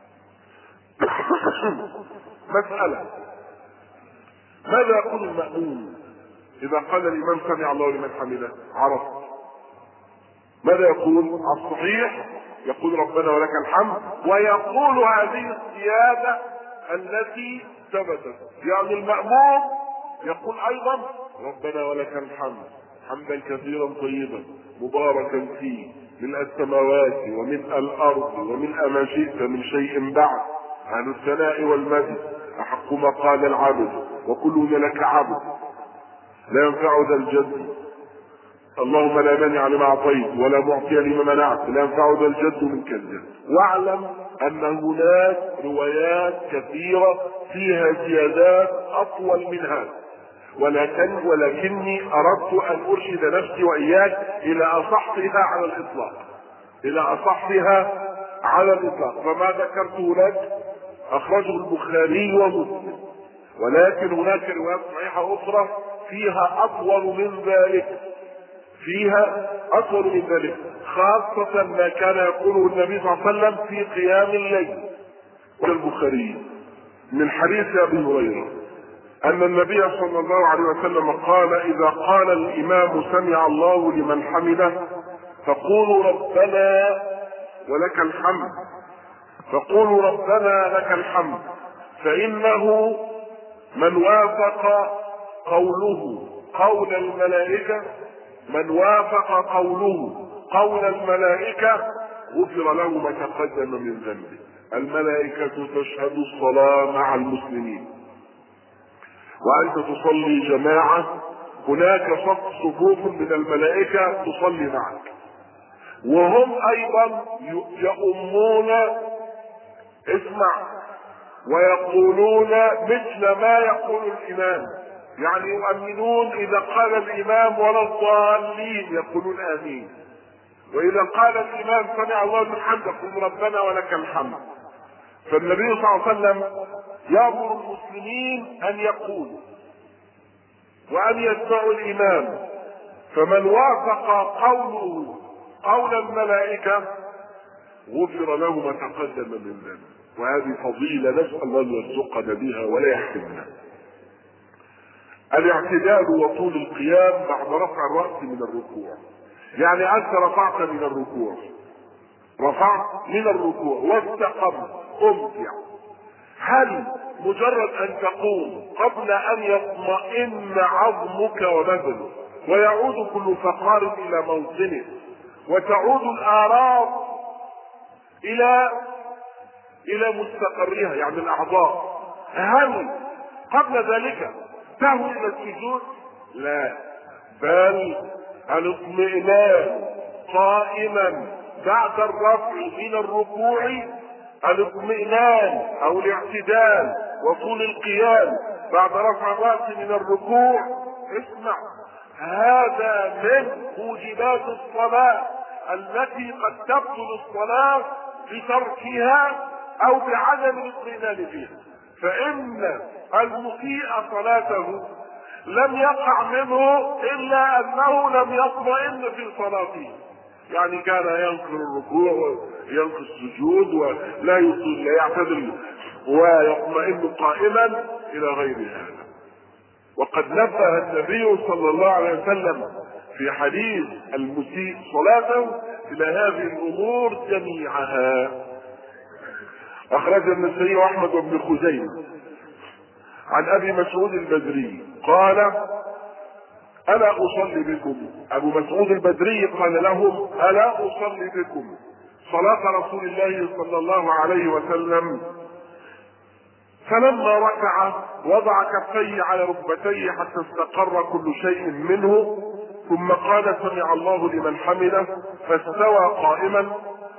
مسألة: ماذا يقول المأموم إذا قال الإمام سمع الله لمن حمده؟ عرف ماذا يقول؟ الصحيح يقول ربنا ولك الحمد، ويقول هذه الزيادة التي ثبتت. يعني المأموم يقول أيضا ربنا ولك الحمد حمدا كثيرا طيبا مباركا فيه ملء السماوات وملء الأرض وملء ما شئت من شيء بعد، أهل الثناء والمجد أحق ما قال العبد، وكلنا لك عبد، لا ينفع ذا الجد اللهم لا مانع لما أعطيت ولا معطي لما منعت لا ينفع ذا الجد منك الجد. واعلم أن هناك روايات كثيرة فيها زيادات أطول من هذا، ولكن ولكني أردت أن أرشد نفسي وإياك إلى أصحها على الإطلاق إلى أصحها على الإطلاق. فما ذكرته لك أخرجه البخاري ومسلم، ولكن هناك روايات صحيحة أخرى فيها أطول من ذلك، فيها أطول من ذلك، خاصة ما كان يقوله النبي صلى الله عليه وسلم في قيام الليل. والبخاري من حديث أبي هريرة أن النبي صلى الله عليه وسلم قال: إذا قال الإمام سمع الله لمن حمده فقولوا ربنا ولك الحمد، فقولوا ربنا لك الحمد، فإنه من وافق قوله قول الملائكة من وافق قوله قول الملائكة غفر له ما تقدم من ذنبه. الملائكة تشهد الصلاة مع المسلمين، وأنت تصلي جماعة، هناك صفوف من الملائكة تصلي معك، وهم أيضا يؤمون اسمع ويقولون مثل ما يقول الإمام، يعني يؤمنون إذا قال الإمام ولا الضالين يقولون آمين، وإذا قال الإمام سمع الله لمن حمده يقول ربنا ولك الحمد. فالنبي صلى الله عليه وسلم يأمر المسلمين أن يقولوا وأن يتبعوا الإمام، فمن وافق قوله قول الملائكة غفر له ما تقدم من ذنبه. وهذه فضيلة نسأل الله أن يرزقنا بها ولا يحرمنا. الاعتدال وطول القيام بعد رفع الرأس من الركوع، يعني أنت رفعت من الركوع رفعت من الركوع واستقمت قمت، هل مجرد أن تقوم قبل أن يطمئن عظمك وبدنك ويعود كل فقار إلى موطنه وتعود الآراء إلى إلى مستقرها يعني الأعضاء، هل قبل ذلك تهوي إلى السجود؟ لا، بل الاطمئنان قائما بعد الرفع من الركوع، الاطمئنان او الاعتدال وطول القيام بعد رفع الراس من الركوع، اسمع، هذا من موجبات الصلاة التي قد تبطل الصلاة بتركها او بعدم الاطمئنان فيها. فإن المسيء صلاته لم يقع منه إلا أنه لم يطمئن في صلاته، يعني كان ينكر الركوع وينكر السجود ولا يطيل لا يعتدل ويطمئن قائما إلى غير هذا. وقد نبه النبي صلى الله عليه وسلم في حديث المسيء صلاته إلى هذه الأمور جميعها. أخرج النسائي وأحمد بن خزيمة عن أبي مسعود البدري قال: ألا أصلي بكم؟ أبو مسعود البدري قال لهم: ألا أصلي بكم صلاة رسول الله صلى الله عليه وسلم؟ فلما ركع وضع كفيه على ركبتيه حتى استقر كل شيء منه، ثم قال: سمع الله لمن حمده، فاستوى قائما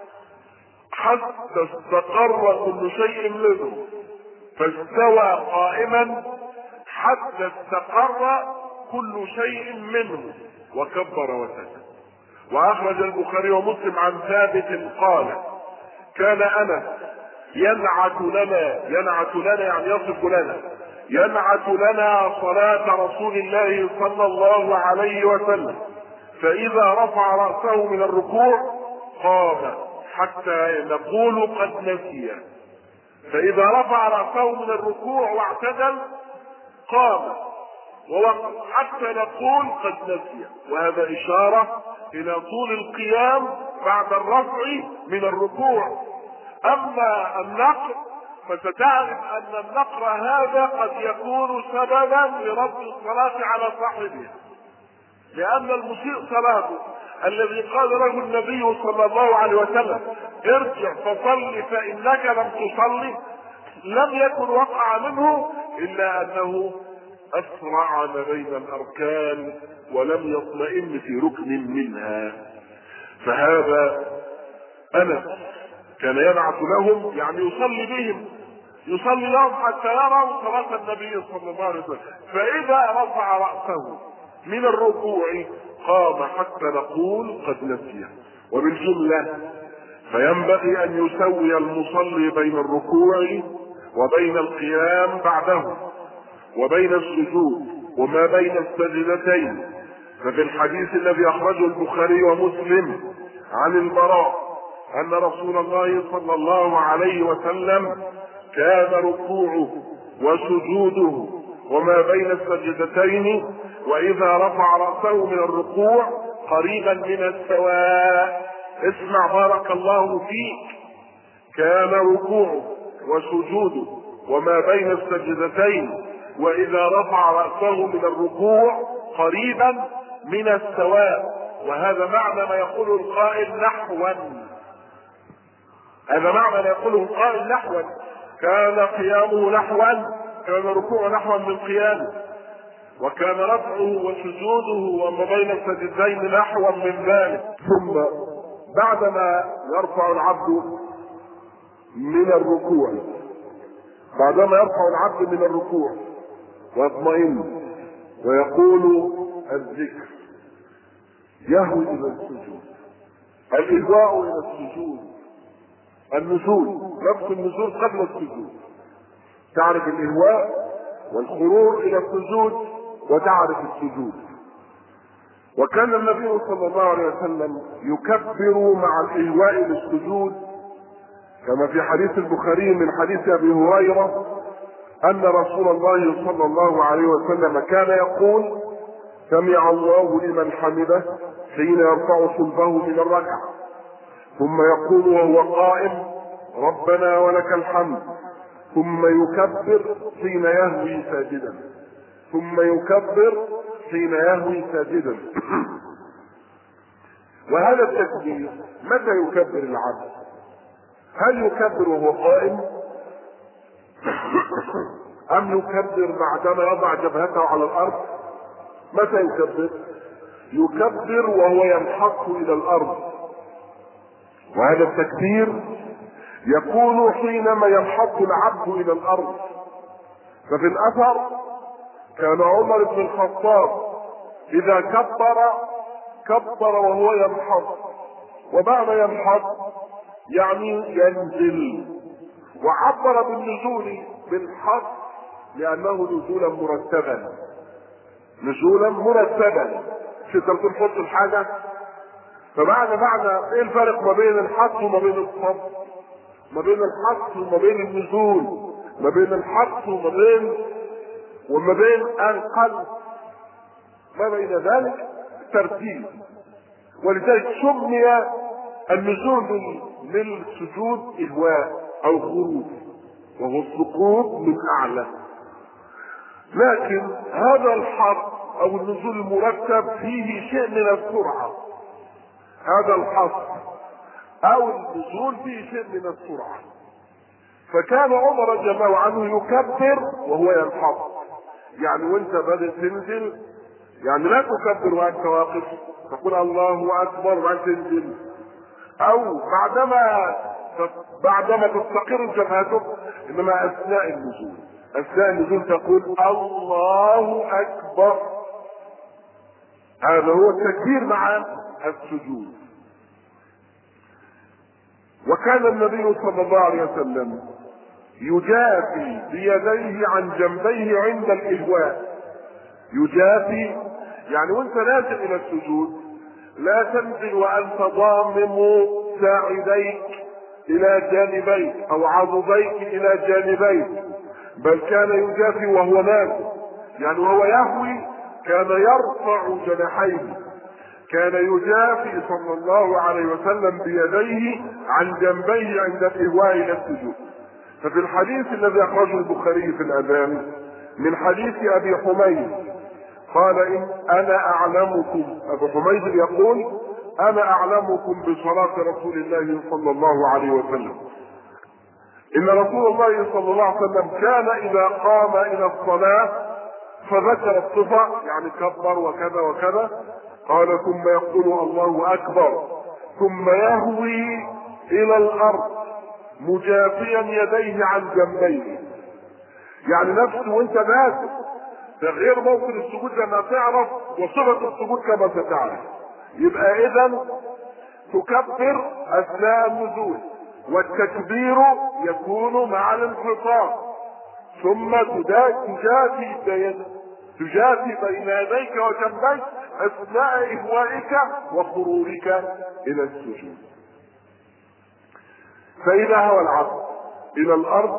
حتى استقر كل شيء منه، فاستوى قائما حتى استقر كل شيء منه، وكبر وسجد. واخرج البخاري ومسلم عن ثابت قال: كان انس ينعت لنا ينعت لنا يعني يصف لنا ينعت لنا صلاة رسول الله صلى الله عليه وسلم، فإذا رفع رأسه من الركوع قام حتى نقول قد نسي، فإذا رفع رأسه من الركوع واعتدل قام ووقف حتى نقول قد نسي. وهذا إشارة إلى طول القيام بعد الرفع من الركوع. أما النقر فستعرف أن النقر هذا قد يكون سببا لرد الصلاة على صاحبه، لأن المسيء صلاته الذي قال له النبي صلى الله عليه وسلم: ارجع فصل فإنك لم تصلي، لم يكن وقع منه إلا أنه أسرع ما بين الأركان ولم يطمئن في ركن منها. فهذا أنس كان ينعت لهم، يعني يصلي بهم يصلي لهم حتى يروا صلاة النبي صلى الله عليه وسلم، فإذا رفع رأسه من الركوع قام حتى نقول قد نسي. وبالجملة فينبغي أن يسوي المصلي بين الركوع وبين القيام بعده وبين السجود وما بين السجدتين. ففي الحديث الذي أخرجه البخاري ومسلم عن البراء أن رسول الله صلى الله عليه وسلم كان ركوعه وسجوده وما بين السجدتين وإذا رفع رأسه من الركوع قريبا من السواء. اسمع بارك الله فيك، كان ركوعه وسجوده وما بين السجدتين وإذا رفع رأسه من الركوع قريبا من السواء. وهذا معنى ما يقوله القائل نحوا، هذا معنى ما يقوله القائل نحوا، كان قيامه نحوا، كان ركوعه نحوا من قيامه، وكان رفعه وسجوده وما بين السجدتين نحوا من ذلك. ثم بعدما يرفع العبد من الركوع بعدما يرفع العبد من الركوع ويطمئن ويقول الذكر يهوي الى السجود، الإهواء الى السجود، النزول، نفس النزول قبل السجود. تعرف الإهواء والخروج الى السجود وتعرف السجود. وكان النبي صلى الله عليه وسلم يكبر مع الإهواء للسجود كما في حديث البخاري من حديث أبي هريرة أن رسول الله صلى الله عليه وسلم كان يقول سمع الله لمن حمده حين يرفع صلبه من الركعة، ثم يقول وهو قائم ربنا ولك الحمد، ثم يكبر حين يهوي ساجدا، ثم يكبر حين يهوي ساجدا. وهذا التكبير متى يكبر العبد؟ هل يكبر وهو قائم أم يكبر بعدما يضع جبهته على الأرض؟ متى يكبر؟ يكبر وهو ينحط إلى الأرض، وهذا التكبير يكون حينما ينحط العبد إلى الأرض. ففي الأثر كان عمر بن الخطاب إذا كبر كبر وهو ينحط، وبعد ينحط يعني ينزل، وعبر بالنزول بالحط لأنه نزولا مرتبا، نزولا مرتبا. انت بتقول حط الحاجة، فبعد بعد ايه الفرق ما بين الحط وما بين الصب؟ ما بين الحط وما بين النزول، ما بين الحط وما بين وما بين القلب، ما بين ذلك ترتيب. ولذلك سمي النزول للسجود إهواء أو خروج، وهو السقوط من أعلى. لكن هذا الحط أو النزول المرتب فيه شيء من السرعة، هذا الحط أو النزول فيه شيء من السرعة. فكان عمر رضي الله عنه يكبر وهو ينحط، يعني وانت بدأ تنزل يعني لا تكبر وانت واقف، تقول الله أكبر وانت تنزل، او بعدما بعدما تستقر جبهتك، انما اثناء النزول اثناء النزول تقول الله اكبر. هذا هو التكبير مع السجود. وكان النبي صلى الله عليه وسلم يجافي بيديه عن جنبيه عند الإهواء. يجافي يعني وانت نازل الى السجود لا تنزل وانت ضامم ساعديك الى جانبيك او عضديك الى جانبيك، بل كان يجافي وهو نازل، يعني وهو يهوي كان يرفع جناحيه، كان يجافي صلى الله عليه وسلم بيديه عن جنبيه عند الإهواء الى السجود. ففي الحديث الذي اخرجه البخاري في الاذان من حديث ابي حميد قال إن انا اعلمكم، ابو حميد يقول انا اعلمكم بصلاة رسول الله صلى الله عليه وسلم، ان رسول الله صلى الله عليه وسلم كان اذا قام الى الصلاة فذكر الصفة يعني كبر وكذا وكذا، قال ثم يقول الله اكبر، ثم يهوي الى الارض مجافيا يديه عن جنبيه، يعني نفسه وانت نازل تغيير موطن السجود لما تعرف وصفة السجود كما ستعرف. يبقى اذا تكبر اثناء النزول والتكبير يكون مع الانحطاط، ثم تجافي تجافي بين يديك وجنبيك اثناء اهوائك وخروجك الى السجود. فاذا هوى العبد الى الارض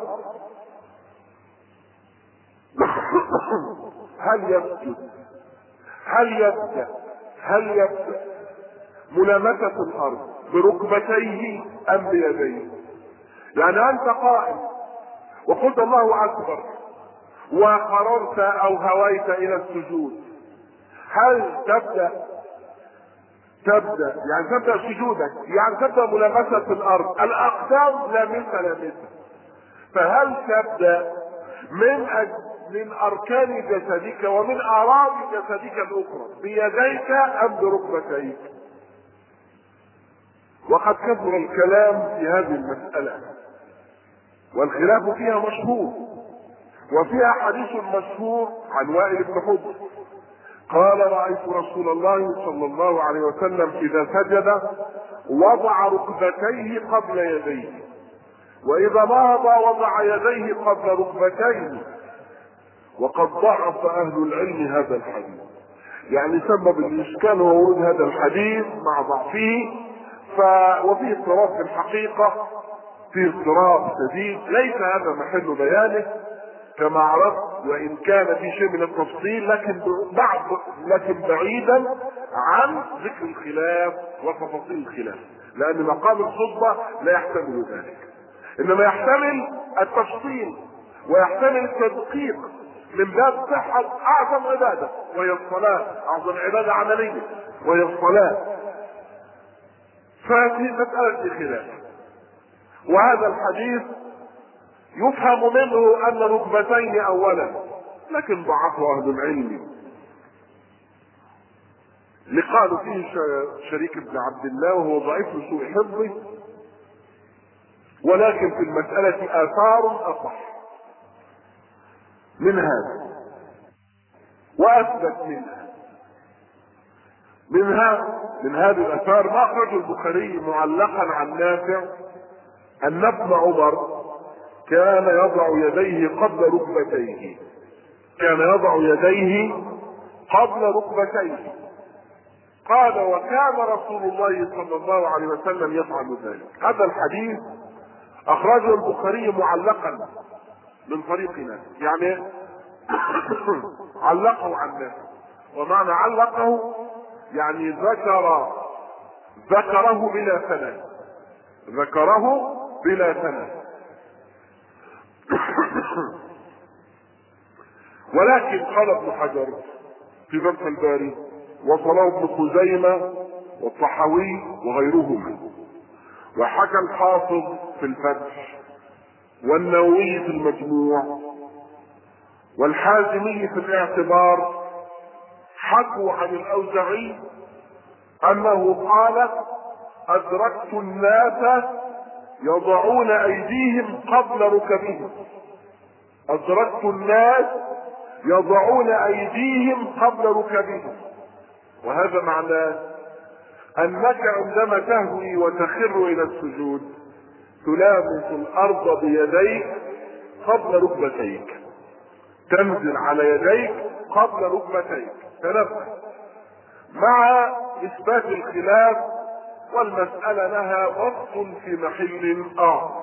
هل يسجد؟ هل يبدأ هل يبدأ ملامسة الارض بركبتيه ام بيديه؟ يعني انت قائم وقلت الله اكبر وقررت او هويت الى السجود، هل تبدأ تبدأ يعني تبدأ سجودك يعني تبدأ ملامسة الارض، الاقدام لا مثل لها، فهل تبدأ من أج... من اركان جسدك ومن اعراض جسدك الاخرى بيديك ام بركبتيك؟ وقد كثر الكلام في هذه المسألة والخلاف فيها مشهور، وفيها حديث مشهور عن وائل بن حجر قال رأيت رسول الله صلى الله عليه وسلم إذا سجد وضع ركبتيه قبل يديه، وإذا نهض وضع يديه قبل ركبتيه. وقد ضعف أهل العلم هذا الحديث، يعني سبب الإشكال هو ورود هذا الحديث مع ضعفه، ف... وفيه اضطراب في الحقيقة، فيه اضطراب شديد ليس هذا محل بيانه كما عرفت، وإن كان في شيء من التفصيل لكن بعض لكن بعيدا عن ذكر الخلاف وتفاصيل الخلاف، لأن مقام الخطبة لا يحتمل ذلك، إنما يحتمل التفصيل ويحتمل التدقيق من باب صحة أعظم عبادة وهي الصلاة، أعظم عبادة عملية وهي الصلاة. فهذه مسألة خلاف، وهذا الحديث يفهم منه أن ركبتين أولا، لكن ضعفه أهل العلم لقالوا فيه شريك بن عبد الله وهو ضعيف لسوء حفظه، ولكن في المسألة آثار أصح من هذا وأثبت منها. منها من هذه الآثار ما أخرجه البخاري معلقا عن نافع أن ابن عمر كان يضع يديه قبل ركبتيه، كان يضع يديه قبل ركبتيه، قال وكان رسول الله صلى الله عليه وسلم يفعل ذلك. هذا الحديث أخرجه البخاري معلقا من طريقنا، يعني علقه عن نافع، ومعنى علقه يعني ذكر ذكره بلا سند، ذكره بلا سند. ولكن قال ابن حجر في فتح الباري وصله ابن خزيمة والطحاوي وغيرهما، وحكى الحافظ في الفتح والنووي في المجموع والحازمي في الاعتبار، حكوا عن الأوزاعي أنه قال أدركت الناس يضعون أيديهم قبل ركبهم، أدركت الناس يضعون أيديهم قبل ركبهم. وهذا معناه أنك عندما تهوي وتخر إلى السجود تلامس الأرض بيديك قبل ركبتيك، تنزل على يديك قبل ركبتيك، تنبه، مع إثبات الخلاف والمسألة لها وقت في محل آخر.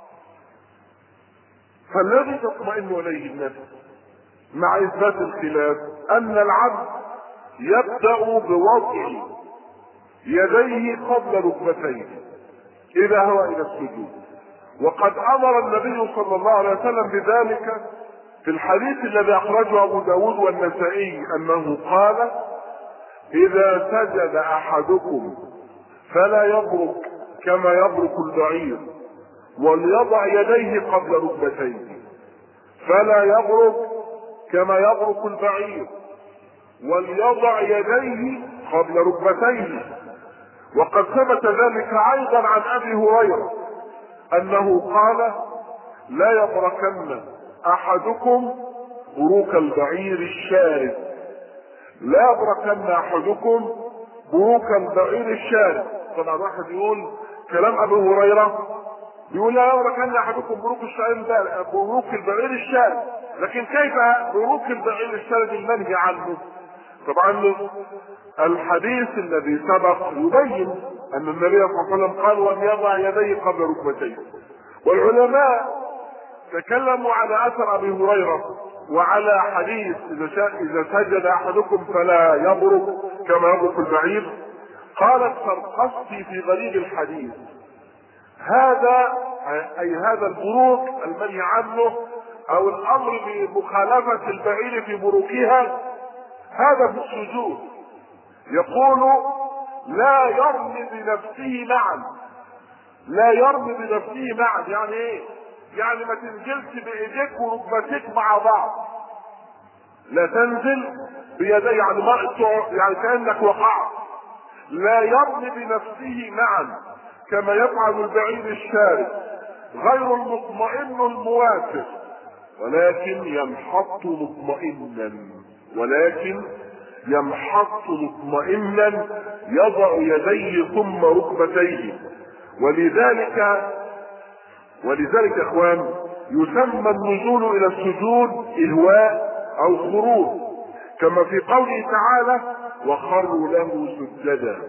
فالذي تطمئن إليه النفس مع إثبات الخلاف أن العبد يبدأ بوضع يديه قبل ركبتيه إذا هو إلى السجود، وقد أمر النبي صلى الله عليه وسلم بذلك في الحديث الذي أخرجه أبو داود والنسائي أنه قال إذا سجد أحدكم فلا يبرك كما يبرك البعير، وليضع يديه قبل ركبتيه، فلا يبرك كما يبرك البعير، وليضع يديه قبل ركبتيه. وقد ثبت ذلك أيضا عن أبي هريرة أنه قال لا يبركن أحدكم بروك البعير الشارد، لا يبركن أحدكم بروك البعير الشارد. طبعا واحد يقول كلام أبي هريرة يقول لا لو كان احدكم بروك الشعير ده بروك البعير الشارد، لكن كيف بروك البعير الشارد المنهي عنه؟ طبعا الحديث الذي سبق يبين ان النبي صلى الله عليه وسلم قال وان يضع يديه قبل ركبتيه. والعلماء تكلموا على اثر ابي هريره وعلى حديث اذا شاء اذا سجد احدكم فلا يبرك كما يبرك البعير. قال السرقسطي في غريب الحديث هذا اي هذا البروك المنهي عنه او الامر بمخالفه البعير في بروكها هذا في السجود. يقول لا يرمي بنفسه معا، لا يرمي بنفسه معا يعني ايه؟ يعني ما تنزلش بايديك وركبتيك مع بعض، لا تنزل بيدي يعني ما يعني كانك وقعت. لا يرمي بنفسه معا كما يفعل البعير الشارد غير المطمئن الموافق، ولكن ينحط مطمئنا ولكن ينحط مطمئنا يضع يديه ثم ركبتيه. ولذلك ولذلك يا اخوان يسمى النزول الى السجود اهواء او خروج، كما في قوله تعالى وخروا له سجدا.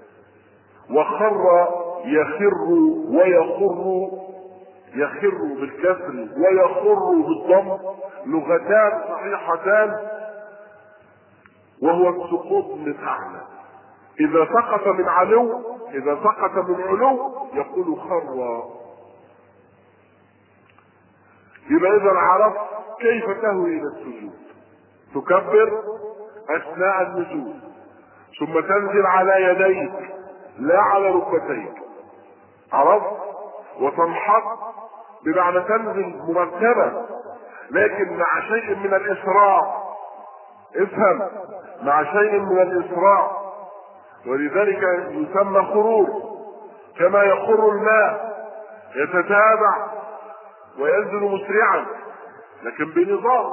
وخر يخر ويخر، يخر بالكسر ويخر بالضم لغتان صحيحتان، وهو السقوط من اعلى. اذا سقط من علو اذا سقط من علو يقول خر. يبقى اذا عرفت كيف تهوي الى السجود، تكبر اثناء النزول ثم تنزل على يديك لا على ركبتيك، عرفت؟ وتنحط بمعنى تنزل مرتبة لكن مع شيء من الاسراع، افهم، مع شيء من الاسراع، ولذلك يسمى خروج. كما يخر الماء يتتابع وينزل مسرعا لكن بنظام.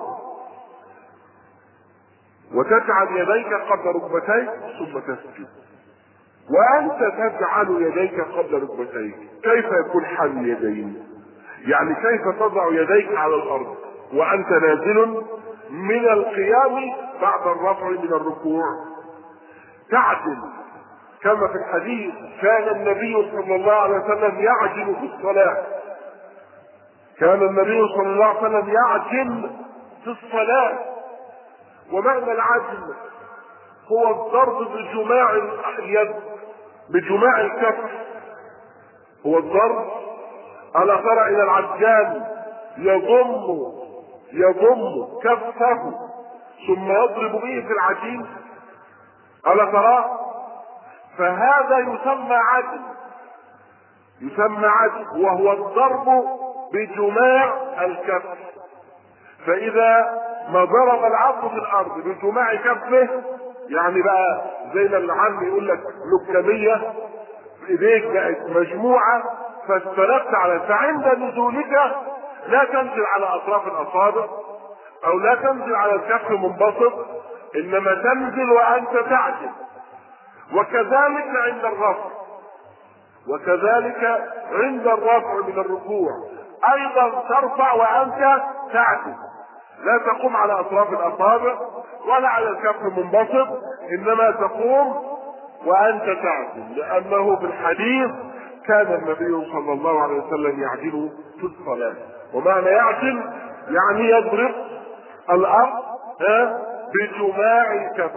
وتجعل يديك قبل ركبتيك ثم تسجد. وانت تجعل يديك قبل ركبتيك، كيف يكون حال اليدين؟ يعني كيف تضع يديك على الارض وانت نازل من القيام بعد الرفع من الركوع؟ تعدل كما في الحديث كان النبي صلى الله عليه وسلم يعجل في الصلاة. كان النبي صلى الله عليه وسلم يعجل في الصلاة. ومعنى العجل هو الضرب بجماع اليد بجماع الكف، هو الضرب. ألا ترى إلى العجال يضم يضم كفه ثم يضرب به في العجين؟ ألا ترى؟ فهذا يسمى عجل، يسمى عجل وهو الضرب بجماع الكف. فإذا ما ضرب العبد في الأرض بجماع كفه، يعني بقى زي ما العم يقول لك لكمية ايديك بقت مجموعة فاستلقت على، فعند نزولك لا تنزل على اطراف الاصابع او لا تنزل على الكف منبسط، انما تنزل وانت تعجل. وكذلك عند الرفع وكذلك عند الرفع من الركوع ايضا ترفع وانت تعجل، لا تقوم على اطراف الاصابع ولا على الكف منبسط، انما تقوم وانت تعجل، لانه في الحديث كان النبي صلى الله عليه وسلم يعجل في الصلاة. ومعنى يعجل يعني يضرب الارض بجماع الكف.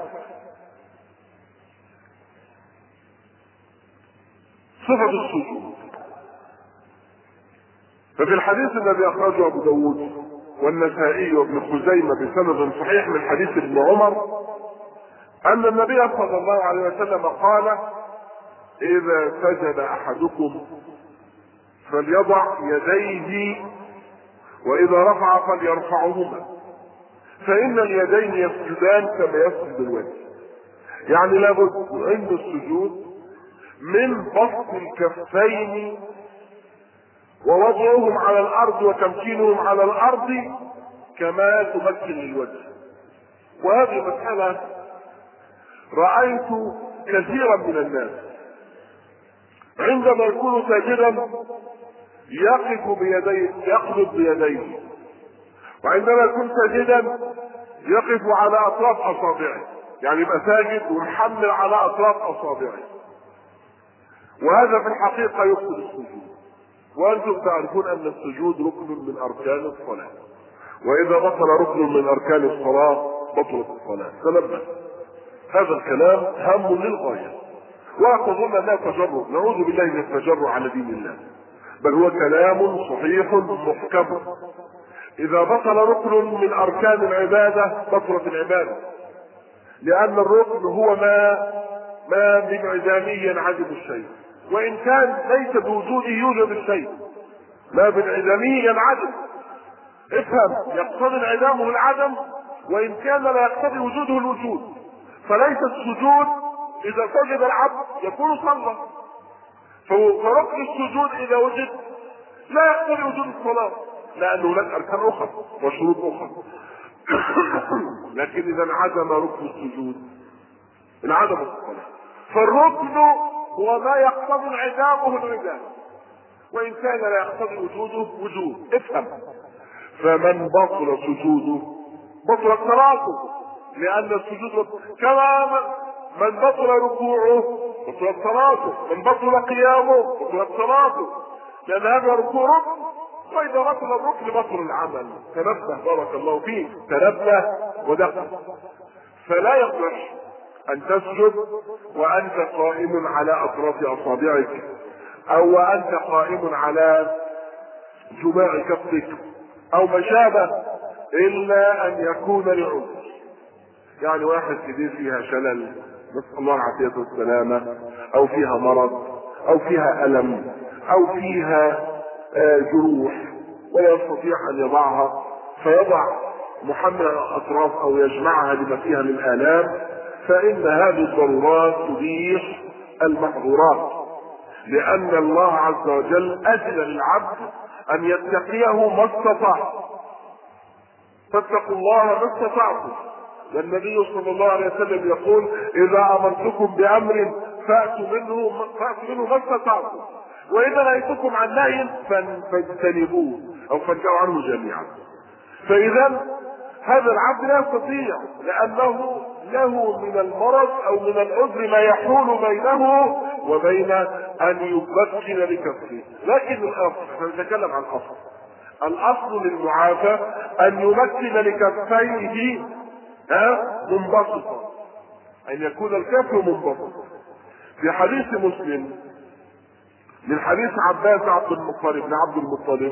صفة السجود. ففي الحديث الذي اخرجه ابو داود والنسائي وابن خزيمة بسند صحيح من حديث ابن عمر ان النبي صلى الله عليه وسلم قال اذا سجد احدكم فليضع يديه واذا رفع فليرفعهما فان اليدين يسجدان كما يسجد الوجه. يعني لابد عند السجود من بسط الكفين ووضعهم على الارض وتمكينهم على الارض كما تمكن للوجه. وهذه مسألة رأيت كثيرا من الناس عندما يكون ساجدا يقف بيديه، يقبض بيديه، وعندما يكون ساجدا يقف على اطراف اصابعه، يعني يبقى ساجد ومحمل على اطراف اصابعه، وهذا في الحقيقه يبطل السجود. وانتم تعرفون ان السجود ركن من اركان الصلاه، واذا بطل ركن من اركان الصلاه بطلت الصلاه. تنبه، هذا الكلام هام للغايه، وتظن انها تجرؤ، نعوذ بالله من التجرؤ على دين الله، بل هو كلام صحيح محكم. اذا بطل ركن من اركان العباده بطلت العباده، لان الركن هو ما ما بانعدامه ينعدم الشيء، وان كان ليس بوجوده يوجد الشيء، ما بانعدامه ينعدم. افهم، يقتضي انعدامه العدم، وان كان لا يقتضي وجوده الوجود. فليس السجود اذا سجد العبد يكون صلى، فركن السجود اذا وجد لا يقتضي وجود الصلاه، لأن هناك أركان أخرى وشروط أخرى. لكن إذا انعدم ركن السجود انعدم الصلاة. فالركن هو ما يقتضي انعدامه الانعدام، وإن كان لا يقتضي وجوده وجود. افهم، فمن بطل سجوده بطلت صلاته، لأن السجود كما من بطل ركوعه بطلت صلاته، من بطل قيامه بطلت صلاته، لأن هذا ركوع ركن، وإذا بطل الركن بطل العمل. تنبه، بارك الله فيك، تنبه ودقق. فلا يصح أن تسجد وأنت قائم على أطراف أصابعك، أو وأنت قائم على جماع كفك أو ما شابه، إلا أن يكون لعذر. يعني واحد كبير فيها شلل، نسأل الله العافية والسلامة، أو فيها مرض، أو فيها ألم، أو فيها جروح ولا يستطيع ان يضعها، فيضع محمل الاطراف او يجمعها لما فيها من الام، فان هذه الضرورات تبيح المحظورات، لان الله عز وجل اذن للعبد ان يتقيه ما استطاع. فاتقوا الله ما استطعتم، والنبي صلى الله عليه وسلم يقول اذا امرتكم بامر فاتوا منه فاتوا منه ما استطعتم، واذا نهيتكم عن نهي فاجتنبوه او فانتهوا عنه جميعا. فاذا هذا العبد لا يستطيع، لانه له من المرض او من العذر ما يحول بينه وبين ان يمكن لكفه. لكن الاصل، نتكلم عن الاصل، الاصل للمعافى ان يمكن لكفيه ها منبسطا، ان يكون الكف منبسطا. في حديث مسلم من حديث عباس عبد المطلب بن عبد المطلب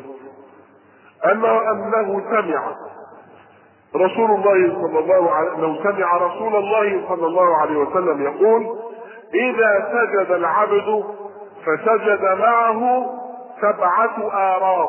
انه انه سمع رسول الله صلى الله عليه انه سمع رسول الله صلى الله عليه وسلم يقول: اذا سجد العبد فسجد معه سبعة آراب،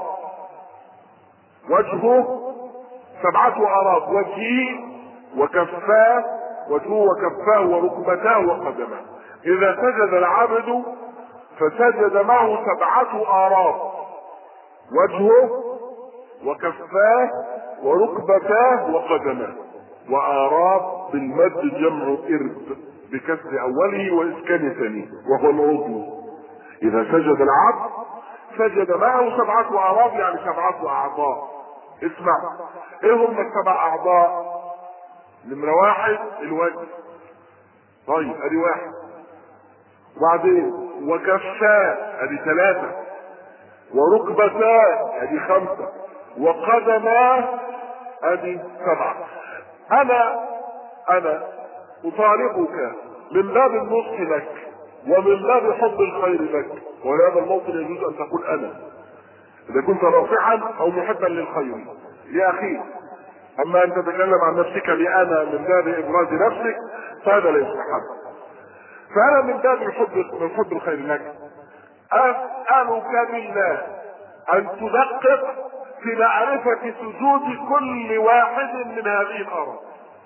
وجهه سبعة آراب، وجهه وكفاه، وجهه وكفاه وركبتاه وقدماه. اذا سجد العبد فسجد معه سبعة آراب، وجهه وكفاه وركبتاه وقدماه. وآراب بالمد جمع إرب بكسر أوله وإسكان ثانيه، وهو العضو. إذا سجد العبد سجد معه سبعة آراب، يعني سبعة أعضاء. اسمع، إيه هم السبع أعضاء؟ نمرة واحد الوجه، طيب أدي واحد، وبعدين وكفاه ادي ثلاثة، وركبتاه ادي خمسة، وقدماه ادي سبعة. انا انا اطالبك من باب النصح لك ومن باب حب الخير لك، وهذا الموطن يجوز ان تقول انا اذا كنت ناصحا او محبا للخير لاخيك. اما ان تتكلم عن نفسك بانا من باب ابراز نفسك فهذا لا يستحب. فأنا من باب الحب من حب الخير لك أسألك بالله أن تدقق في معرفة سجود كل واحد من هذه الأرض،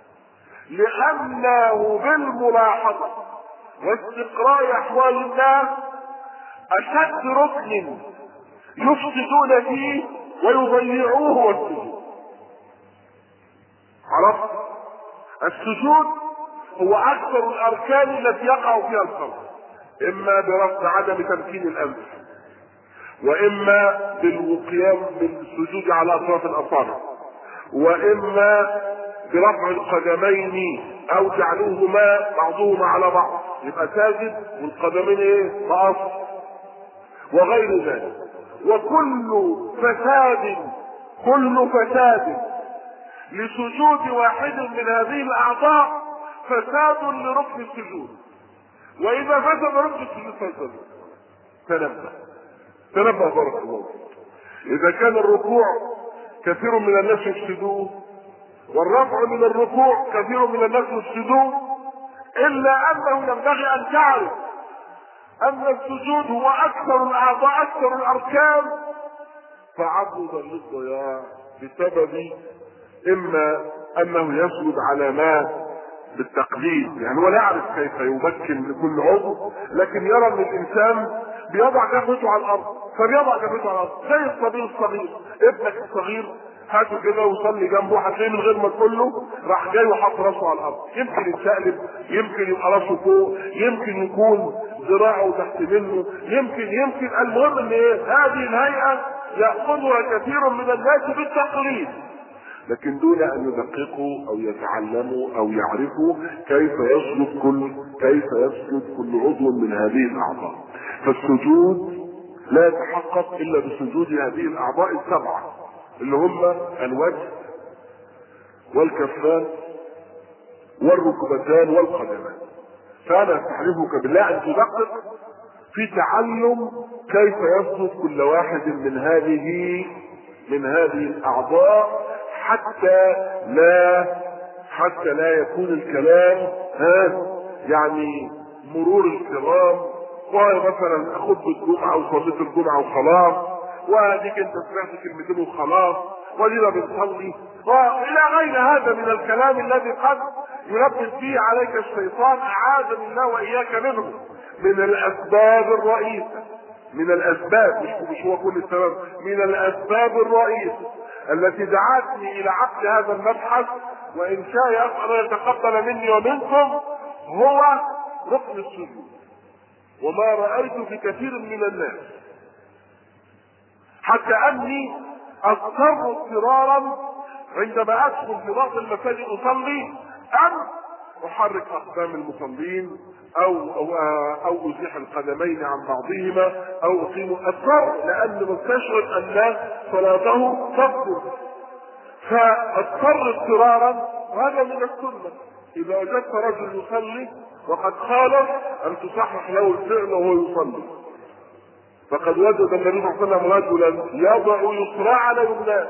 لأنه بالملاحظة واستقراء أحوال الناس أشد ركن يفسدون فيه ويضيعوه هو السجود. عرفت؟ السجود هو اكثر الاركان التي يقع فيها الخلق، اما برفع عدم تمكين الانف، واما بالقيام بالسجود على اطراف الاصابع، واما برفع القدمين او جعلوهما بعضهما على بعض، يبقى ساجد والقدمين ايه بأصل، وغير ذلك. وكل فساد كل فساد لسجود واحد من هذه الاعضاء فساد لركن السجود، واذا فسد ركن السجود فسد. تنبه تنبه بارك الله. اذا كان الركوع كثير من الناس يفسدوه، والرفع من الركوع كثير من الناس يفسدوه، الا انه ينبغي ان تعرف ان السجود هو اكثر الاعضاء اكثر الاركان، تعرضا للضياع بسبب اما انه يسجد على ما بالتقليد، يعني هو لا يعرف كيف يمكن لكل عضو، لكن يرى ان الانسان بيضع كفته على الارض فبيضع كفته على الارض زي الصبي الصغير. ابنك الصغير هاته كده وصلي جنبه، هتلاقيه من غير ما تقول له راح جاي وحط راسه على الارض، يمكن يتشقلب، يمكن يبقى راسه فوق، يمكن يكون ذراعه تحت منه، يمكن يمكن المهم ان ايه هذه الهيئه ياخذها كثير من الناس بالتقليد، لكن دون ان يدققوا او يتعلموا او يعرفوا كيف يسجد كل كيف يسجد كل عضو من هذه الاعضاء. فالسجود لا يتحقق الا بسجود هذه الاعضاء السبعه اللي هم الوجه والكفان والركبتان والقدمان. فانا استحلفك بالله ان تدقق في تعلم كيف يسجد كل واحد من هذه من هذه الاعضاء، حتى لا حتى لا يكون الكلام ها يعني مرور الكرام، وهي مثلا خطبة الجمعة او صليت الجمعة وخلاص، وهديك انت سمعت كلمتين وخلاص، ودينا بنصلي، والى غير هذا من الكلام الذي قد يلبس به عليك الشيطان، اعاذني الله واياك منه. من الاسباب الرئيسة من الاسباب مش مش هو كل السبب، من الاسباب الرئيسة التي دعتني الى عقد هذا المبحث، وان شاء ان يتقبل مني ومنكم، هو ركن السجود. وما رأيت في كثير من الناس حتى اني اضطر اضطرارا عندما ادخل في بعض المساجد اصلي ان احرك اقدام المصلين او او او ازيح القدمين عن بعضهما او اقيم اضطر، لان مستشعر ان صلاته تبطل، فاضطر اضطرارا. وهذا من السنه، اذا وجدت رجل يصلي وقد خالف ان تصحح له الفعل وهو يصلي. فقد وجد النبي صلى الله عليه وسلم رجلا يضع يسرى على يمناه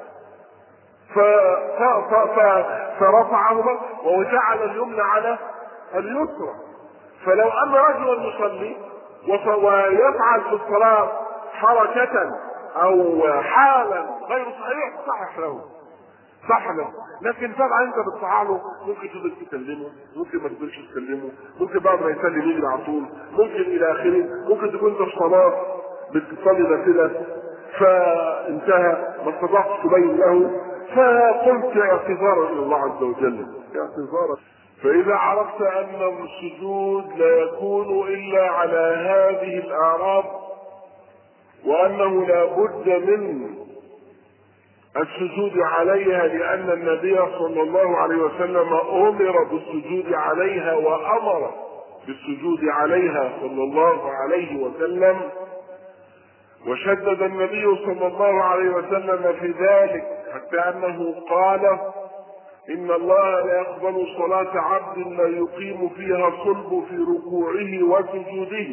فرفعهما وجعل اليمنى على اليسرى. فلو ان رجلا يصلي ويفعل في الصلاه حركه او حالا غير صحيح صحح له صح له، لكن طبعا انت بتصحح له، ممكن تقدر تكلمه، ممكن ما تقدرش تكلمه، ممكن بعد ما يسلم يجري على طول، ممكن الى اخره، ممكن تكون انت في صلاه بتصلي ده كده فانتهى ما استطعتش تبين له، فقلت اعتذارا الى الله عز وجل اعتذارا. فاذا عرفت ان السجود لا يكون الا على هذه الاعراض، وانه لا بد من السجود عليها لان النبي صلى الله عليه وسلم امر بالسجود عليها وامر بالسجود عليها صلى الله عليه وسلم، وشدد النبي صلى الله عليه وسلم في ذلك حتى انه قال ان الله لا يقبل صلاة عبد لا يقيم فيها صلب في ركوعه وسجوده.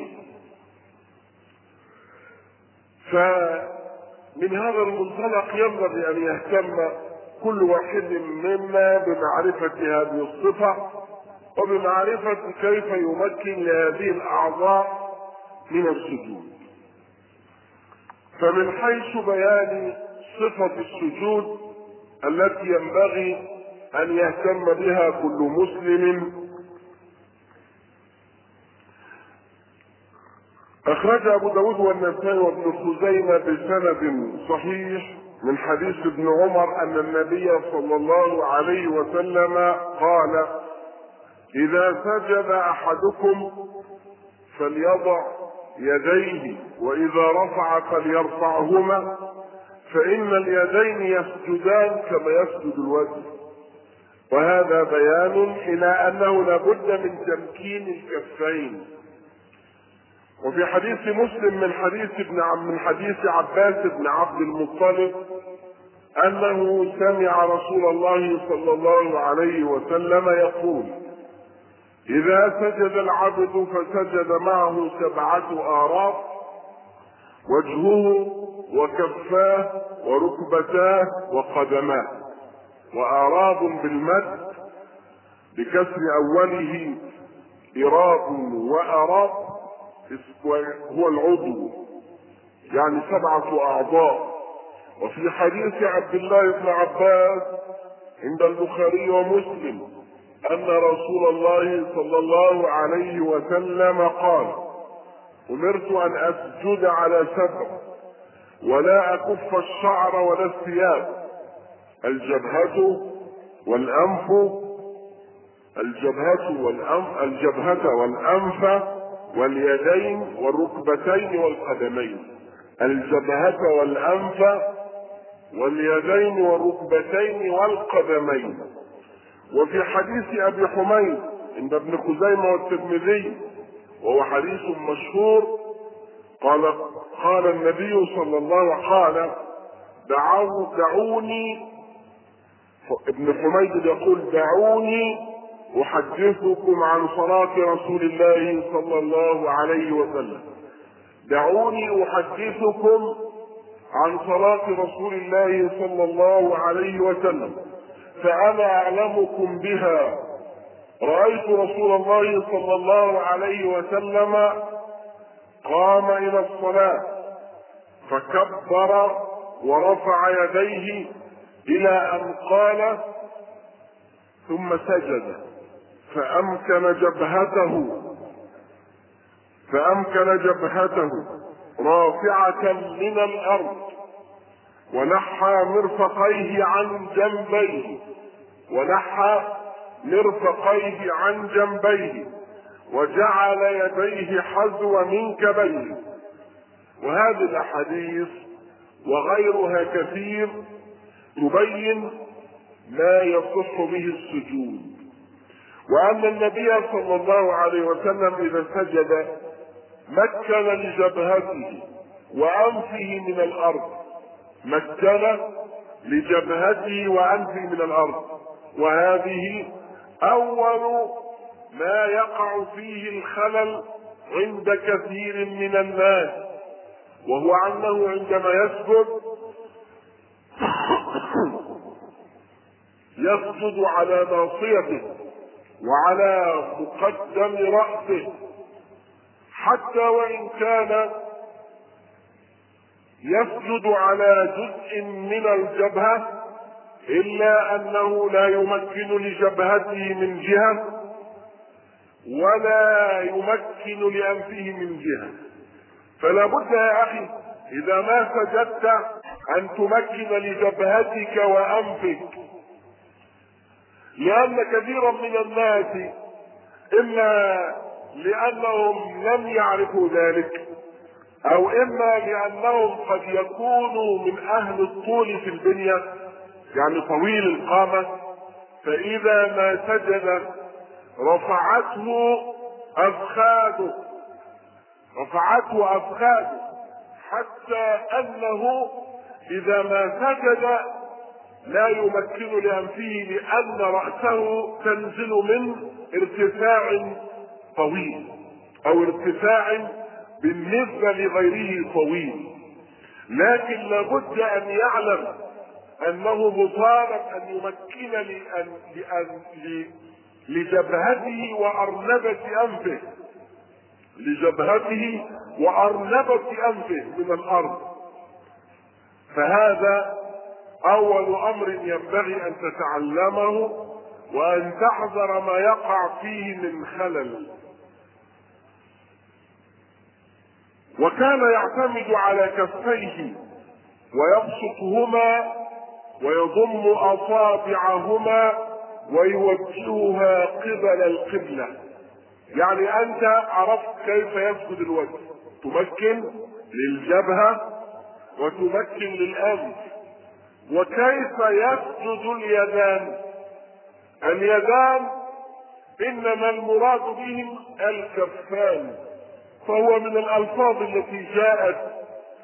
فمن هذا المنطلق ينبغي ان يهتم كل واحد منا بمعرفة هذه الصفة وبمعرفة كيف يمكن لهذه الاعضاء من السجود. فمن حيث بيان صفة السجود التي ينبغي ان يهتم بها كل مسلم، اخرج ابو داود والنسائي وابن خزيمة بسند صحيح من حديث ابن عمر ان النبي صلى الله عليه وسلم قال: اذا سجد احدكم فليضع يديه وإذا رفع فليرفعهما، فإن اليدين يسجدان كما يسجد الوجه. وهذا بيان إلى أنه لابد من تمكين الكفين. وفي حديث مسلم من حديث ابن عم من حديث عباس بن عبد المطلب أنه سمع رسول الله صلى الله عليه وسلم يقول: إذا سجد العبد فسجد معه سبعة آراف: وجهه وكفاه وركبتاه وقدماه. وآراب بالمد بكسر أوله إراب وأراب هو العضو، يعني سبعة أعضاء. وفي حديث عبد الله بن عباس عند البخاري ومسلم أن رسول الله صلى الله عليه وسلم قال: أمرت أن أسجد على سبع ولا أكف الشعر ولا الثياب: الجبهة والأنف الجبهة والأنف الجبهة والأنف واليدين والركبتين والقدمين. الجبهة والأنف واليدين والركبتين والقدمين. وفي حديث أبي حميد عند ابن خزيمة والترمذي وهو حديث مشهور قال قال النبي صلى الله عليه وسلم: دعوا دعوني ابن حميد يقول: دعوني أحدثكم عن صلاة رسول الله صلى الله عليه وسلم. دعوني أحدثكم عن صلاة رسول الله صلى الله عليه وسلم فأنا أعلمكم بها. رأيت رسول الله صلى الله عليه وسلم قام إلى الصلاة فكبر ورفع يديه إلى أن قال ثم سجد فأمكن جبهته فأمكن جبهته رافعة من الأرض ونحى مرفقيه عن جنبيه ونحى مرفقيه عن جنبيه وجعل يديه حذو منكبيه. وهذه الأحاديث وغيرها كثير تبين ما يصح به السجود، وأن النبي صلى الله عليه وسلم إذا سجد مكن لجبهته وأنفه من الأرض مكن لجبهته وأنفه من الأرض. وهذه أول ما يقع فيه الخلل عند كثير من الناس، وهو أنه عندما يسجد يسجد على ناصيته وعلى مقدم رأسه، حتى وإن كان يسجد على جزء من الجبهة إلا أنه لا يمكن لجبهته من جهة ولا يمكن لأنفه من جهة. فلا بد يا أخي إذا ما سجدت أن تمكن لجبهتك وأنفك، لأن كثيرا من الناس إما لأنهم لم يعرفوا ذلك أو إما لأنهم قد يكونوا من أهل الطول في البنية، يعني طويل القامة، فإذا ما سجد رفعته أفخاذه رفعته أفخاذه حتى أنه إذا ما سجد لا يمكن لأنفه لأن رأسه تنزل من ارتفاع طويل أو ارتفاع بالنسبة لغيره طويل. لكن لابد أن يعلم أنه مطالب أن يمكن لأن لأن لجبهته وأرنبة أنفه لجبهته وأرنبة أنفه من الأرض. فهذا أول أمر ينبغي أن تتعلمه وأن تحذر ما يقع فيه من خلل. وكان يعتمد على كفيه ويبسطهما ويضم أصابعهما ويوجهها قبل القبلة. يعني أنت عرفت كيف يسجد الوجه تمكن للجبهة وتمكن للأنف. وكيف يسجد اليدان؟ اليدان إنما المراد بهم الكفان، فهو من الألفاظ التي جاءت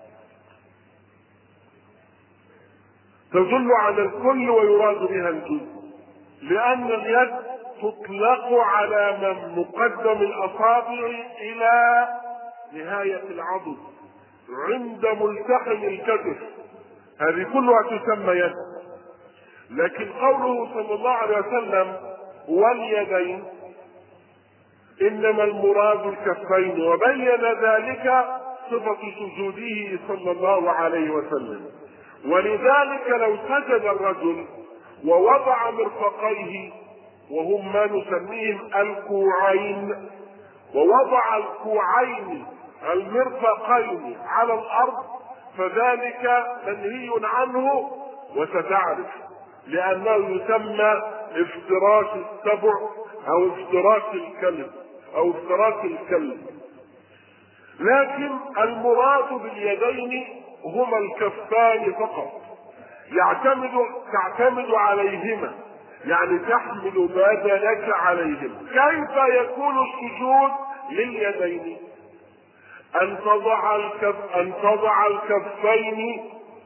تدل على الكل ويراد بها الجزء، لأن اليد تطلق على من مقدم الأصابع إلى نهاية العضد عند ملتحم الكتف، هذه كلها تسمى يد. لكن قوله صلى الله عليه وسلم واليدين إنما المراد الكفين، وبين ذلك صفة سجوده صلى الله عليه وسلم. ولذلك لو سجد الرجل ووضع مرفقيه وهم ما نسميهم الكوعين، ووضع الكوعين المرفقين على الأرض فذلك منهي عنه، وستعرف لأنه يسمى افتراش السبع أو افتراش الكلب أو افتراش الكلب. لكن المراد باليدين هما الكفان فقط، يعتمد تعتمد عليهما، يعني تحمل بدنك عليهما. كيف يكون السجود لليدين؟ أن تضع الكف أن تضع الكفين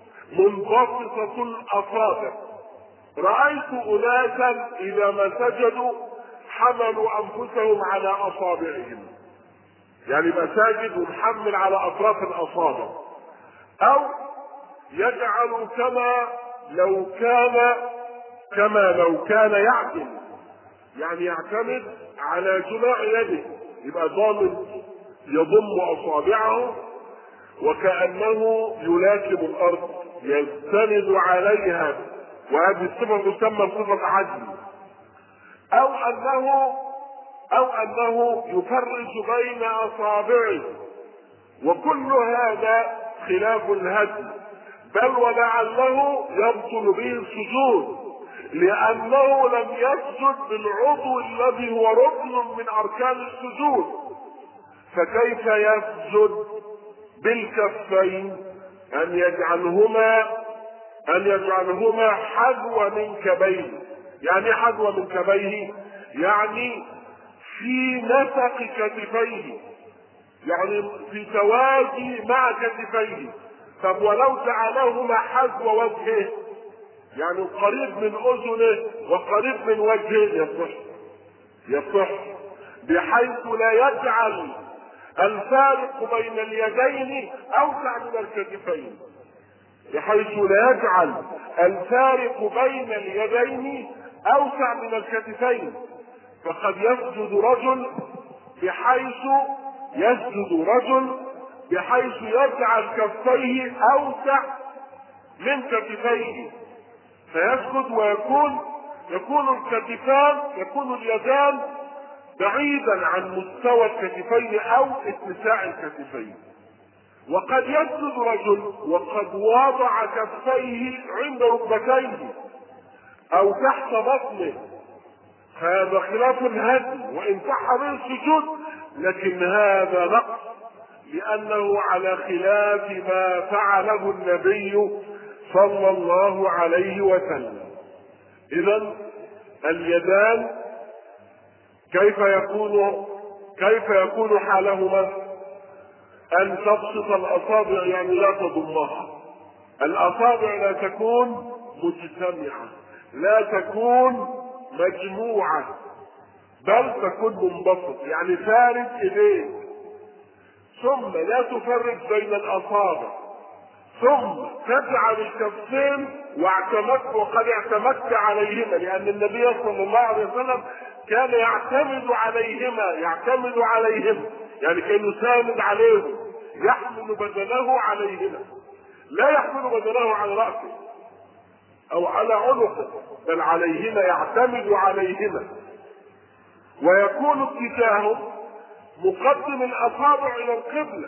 منبسطة الأصابع. رأيت أناسا إذا ما سجدوا حملوا أنفسهم على أصابعهم، يعني مساجد ومحمل على أطراف الأصابع، أو يجعل كما لو كان كما لو كان يعدل، يعني يعتمد على جناح يده، يبقى ضامن يضم أصابعه وكأنه يلاكم الأرض يستند عليها، وهذه الصفة تسمى صفة عدل. أو أنه أو أنه يفرج بين أصابعه، وكل هذا خلاف الهدي، بل ولعله يبطل به السجود، لأنه لم يسجد بالعضو الذي هو ركن من أركان السجود. فكيف يسجد بالكفين؟ أن يجعلهما أن يجعلهما حذو منكبيه. يعني حذو منكبيه يعني في نسق كتفيه، يعني في توازي مع كتفيه. طب ولو جعلهما حذو وجهه، يعني قريب من اذنه وقريب من وجهه، يصح يصح بحيث لا يجعل الفارق بين اليدين اوسع من الكتفين، بحيث لا يجعل الفارق بين اليدين اوسع من الكتفين. فقد يسجد رجل بحيث يسجد رجل بحيث يجعل كفيه اوسع من كتفيه، فيسجد ويكون يكون الكتفان يكون اليدان بعيدا عن مستوى الكتفين او اتساع الكتفين. وقد يسجد رجل وقد وضع كفيه عند ركبتيه او تحت بطنه، هذا خلاف الهدي وان صح به السجود، لكن هذا نقص لانه على خلاف ما فعله النبي صلى الله عليه وسلم. اذا اليدان كيف يكون كيف يكون حالهما؟ ان تبسط الاصابع، يعني لا تضمها. الاصابع لا تكون مجتمعه، لا تكون مجموعه، بل تكون منبسط، يعني فارد ايديك، ثم لا تفرج بين الاصابع، ثم تجعل الكفين واعتمدت وقد اعتمدت عليهما، لان النبي صلى الله عليه وسلم كان يعتمد عليهما يعتمد عليهما يعني كان يساند عليهم، يحمل بدنه عليهما، لا يحمل بدنه على رأسه او على عنقه، بل عليهما، يعتمد عليهما. ويكون اتجاهه مقدم الاصابع الى القبلة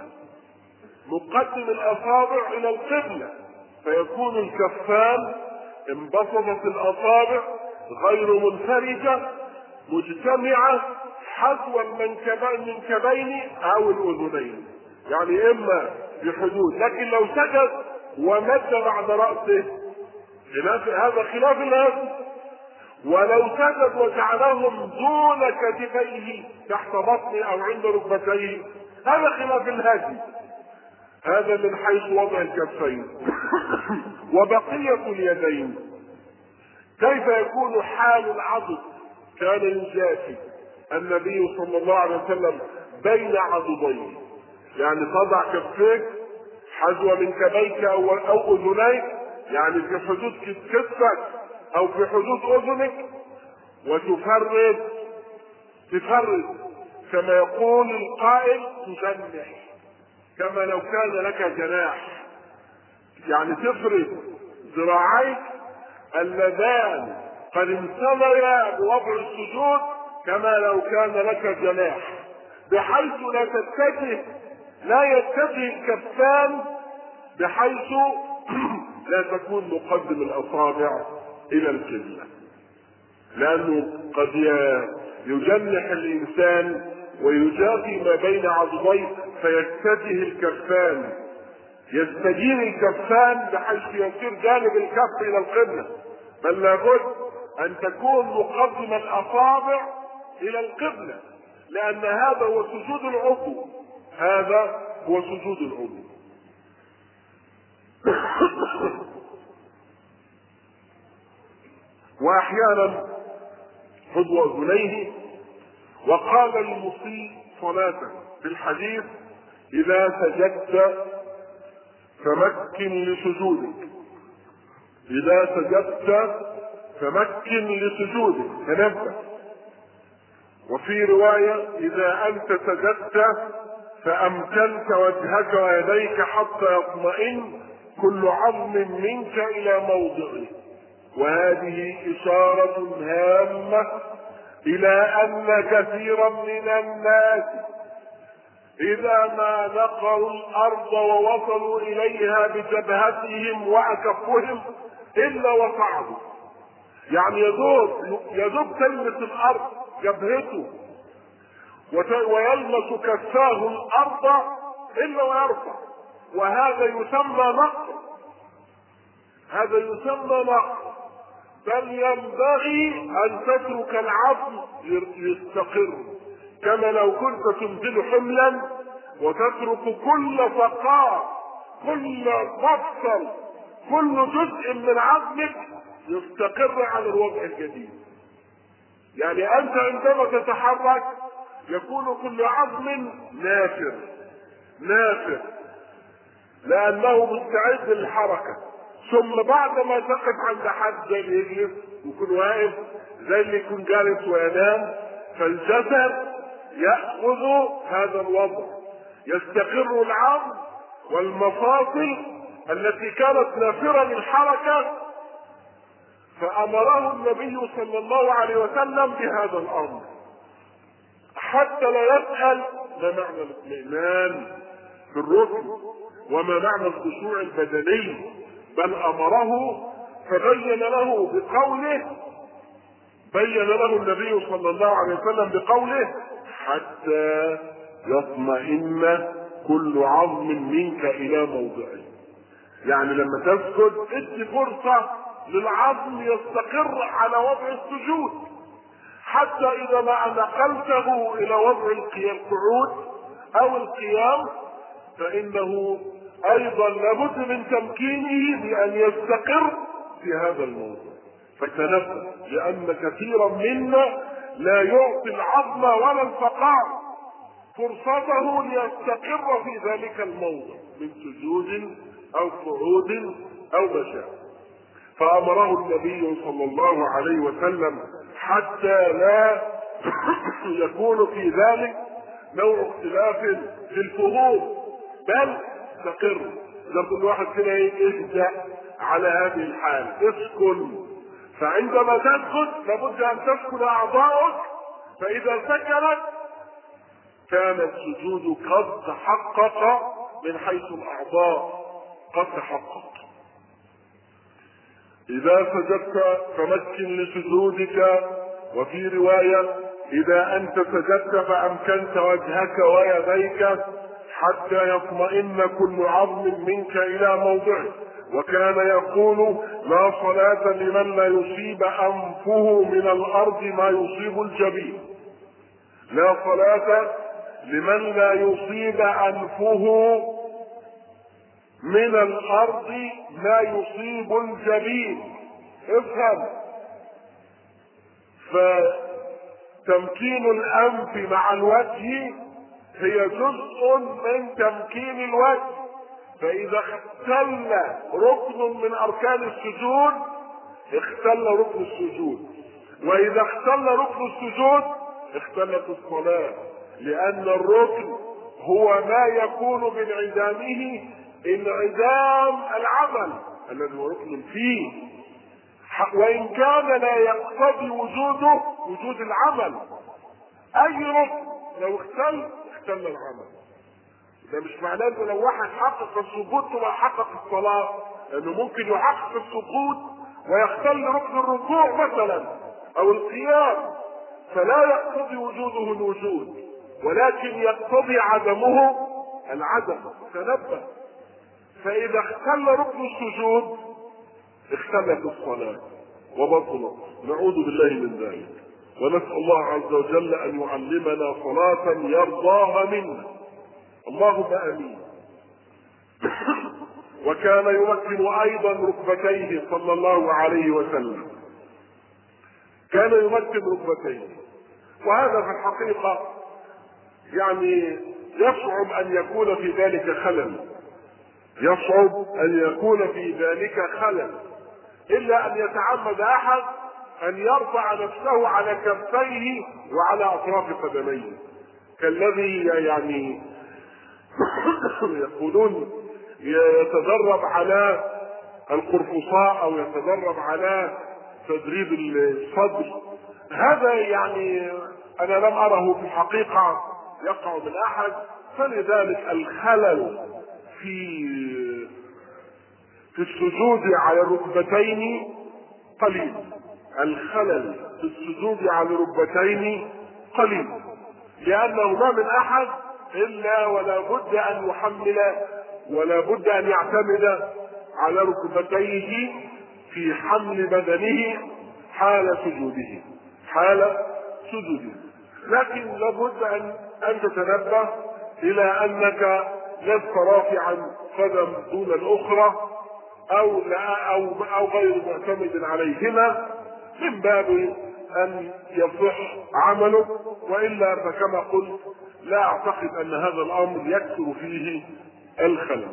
مقدم الاصابع الى القبلة فيكون الكفان انبسطت الاصابع غير منفرجة مجتمعة حذو المنكبين او الاذنين. يعني اما بحدود، لكن لو سجد ومد بعد رأسه هذا خلاف الهدي. ولو سجد وجعلهم دون كتفيه تحت بطنه او عند ركبتيه هذا خلاف الهدي. هذا من حيث وضع الكفين. وبقية اليدين كيف يكون حال العضد؟ كان يجافي النبي صلى الله عليه وسلم بين عضديه، يعني تضع كفيك حذو منكبيك او او اذنيك، يعني في حدود كتفك او في حدود اذنك، وتفرد تفرد كما يقول القائل تجنح كما لو كان لك جناح، يعني تفرد ذراعيك اللذان قد انسليا بوضع السجود كما لو كان لك جناح، بحيث لا تتجه لا يتجه الكفان، بحيث لا تكون مقدم الاصابع الى القبلة، لانه قد يجنح الانسان ويجافي ما بين عضديه فيتجه الكفان يستدين الكفان بحيث يصير جانب الكف الى القبلة، بل لابد ان تكون مقدم الاصابع الى القبلة، لان هذا هو سجود العضو، هذا هو سجود العضو. واحيانا حذو اذنيه. وقال المسيء صلاته في الحديث اذا سجدت فمكن لسجودك، اذا سجدت فمكن لسجودك، تنبه. وفي رواية اذا انت سجدت فامكنت وجهك ويديك حتى يطمئن كل عظم منك الى موضعه. وهذه اشارة هامة الى ان كثيرا من الناس اذا ما نقروا الارض ووصلوا اليها بجبهتهم واكفهم الا وصعدوا، يعني يدوب يدوب تلمس الارض جبهته ويلمس كفاه الارض الا ويرفع، وهذا يسمى نقر، هذا يسمى نقر. بل ينبغي ان تترك العظم يستقر، كما لو كنت تنزل حملا وتترك كل فقار كل مفصل كل جزء من عظمك يستقر على الوضع الجديد. يعني انت عندما تتحرك يكون كل عظم نافر نافر لانه مستعد للحركة، ثم بعد ما تقف عند حد زي اللي يجلس ويكون واقف زي اللي يكون جالس وينام، فالجسد يأخذ هذا الوضع، يستقر العظم والمفاصل التي كانت نافرة للحركة. فأمره النبي صلى الله عليه وسلم بهذا الأمر حتى لا يسأل ما معنى الاطمئنان في الركن وما معنى الخشوع البدني، بل أمره فبين له بقوله بين له النبي صلى الله عليه وسلم بقوله حتى يطمئن كل عظم منك الى موضعه. يعني لما تسجد ادي فرصة للعظم يستقر على وضع السجود، حتى اذا ما نقلته الى وضع القعود او القيام فانه ايضا لابد من تمكينه بان يستقر في هذا الموضوع. فتنبه، لان كثيرا منا لا يعطي العظم ولا الفقار فرصته ليستقر في ذلك الموضع من سجود او قعود او مشاء. فامره النبي صلى الله عليه وسلم حتى لا يكون في ذلك نوع اختلاف في الفهوم، بل استقر. لو كل واحد كده يهدأ على هذه الحال، اسكن. فعندما تسكن لابد ان تسكن اعضاؤك، فاذا سكنت كان السجود قد تحقق من حيث الاعضاء، قد تحقق. اذا سجدت فمكن لسجودك. وفي رواية اذا انت سجدت فامكنت وجهك ويديك حتى يطمئن كل عظم منك إلى موضعه. وكان يقول: لا صلاة لمن لا يصيب أنفه من الأرض ما يصيب الجبين. لا صلاة لمن لا يصيب أنفه من الأرض ما يصيب الجبين. افهم، فتمكين الأنف مع الوجه هي جزء من تمكين الوجه، فإذا اختل ركن من أركان السجود اختل ركن السجود، وإذا اختل ركن السجود اختلت الصلاة، لأن الركن هو ما يكون بانعدامه انعدام العمل الذي هو ركن فيه، وإن كان لا يقتضي وجوده وجود العمل. أي ركن لو اختل اختل العمل. ده مش معناه انه لو واحد حقق السجود تبقى حقق الصلاة، لأنه ممكن يحقق السجود ويختل ركن الركوع مثلا أو القيام، فلا يقتضي وجوده الوجود، ولكن يقتضي عدمه العدم. تنبه، فإذا اختل ركن السجود اختلت الصلاة وبطلت. نعوذ بالله من ذلك، ونسأل الله عز وجل أن يعلمنا صلاة يرضاها منا، اللهم آمين. وكان يمكن أيضا ركبتيه صلى الله عليه وسلم، كان يمكن ركبتيه، وهذا في الحقيقة يعني يصعب أن يكون في ذلك خلل، يصعب أن يكون في ذلك خلل، إلا أن يتعمد أحد أن يرفع نفسه على كفيه وعلى أطراف قدميه، كالذي يعني يقولون يتدرب على القرفصاء أو يتدرب على تدريب الصدر. هذا يعني أنا لم أره في الحقيقة يقع من أحد، فلذلك الخلل في في السجود على الركبتين قليل، الخلل في السجود على الركبتين قليل، لأنه ما من أحد إلا ولا بد أن يحمل ولا بد أن يعتمد على ركبتيه في حمل بدنه حال سجوده حال سجوده لكن لابد أن أن تتنبه إلى أنك لست رافعا قدم دون الأخرى أو لا أو أو غير معتمد عليهما، من باب أن يصح عملك، وإلا فكما قلت لا أعتقد أن هذا الأمر يكثر فيه الخلل.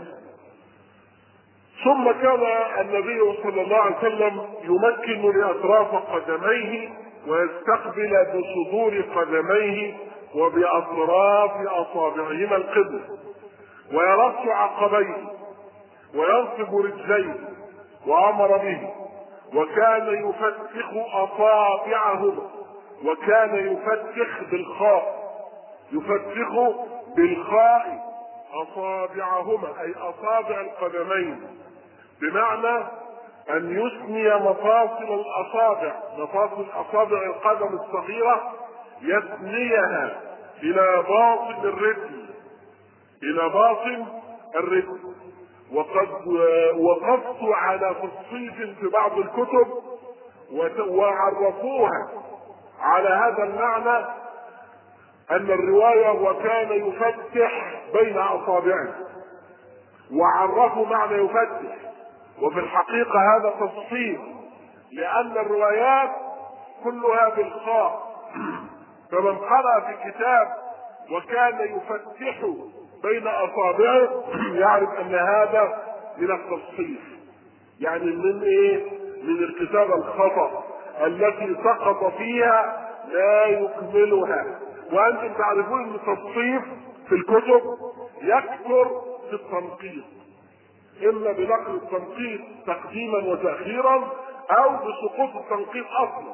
ثم كان النبي صلى الله عليه وسلم يمكن لأطراف قدميه ويستقبل بصدور قدميه وبأطراف أصابعهما القبلة، ويرص عقبيه وينصب رجليه وأمر به، وكان يفتخ أصابعهما، وكان يفتخ بالخاء يفتخ بالخاء أصابعهما أي أصابع القدمين، بمعنى أن يثني مفاصل الأصابع مفاصل أصابع القدم الصغيرة يثنيها إلى باطن الرجل إلى باطن الرجل وقد وقفت على تصفيف في بعض الكتب وعرفوها على هذا المعنى، أن الرواية وكان يفتح بين أصابعه، وعرفوا معنى يفتح، وفي الحقيقة هذا تصفيف، لأن الروايات كلها بالخاء، فمن قرأ في كتاب وكان يفتح بين أصابعه يعرف أن هذا من التصفيف، يعني من إيه؟ من الكتابة الخطأ التي سقط فيها لا يكملها. وأنتم تعرفون أن التصفيف في الكتب يكثر في التنقيط، إما بنقل التنقيط تقديما وتأخيرا أو بسقوط التنقيط أصلا.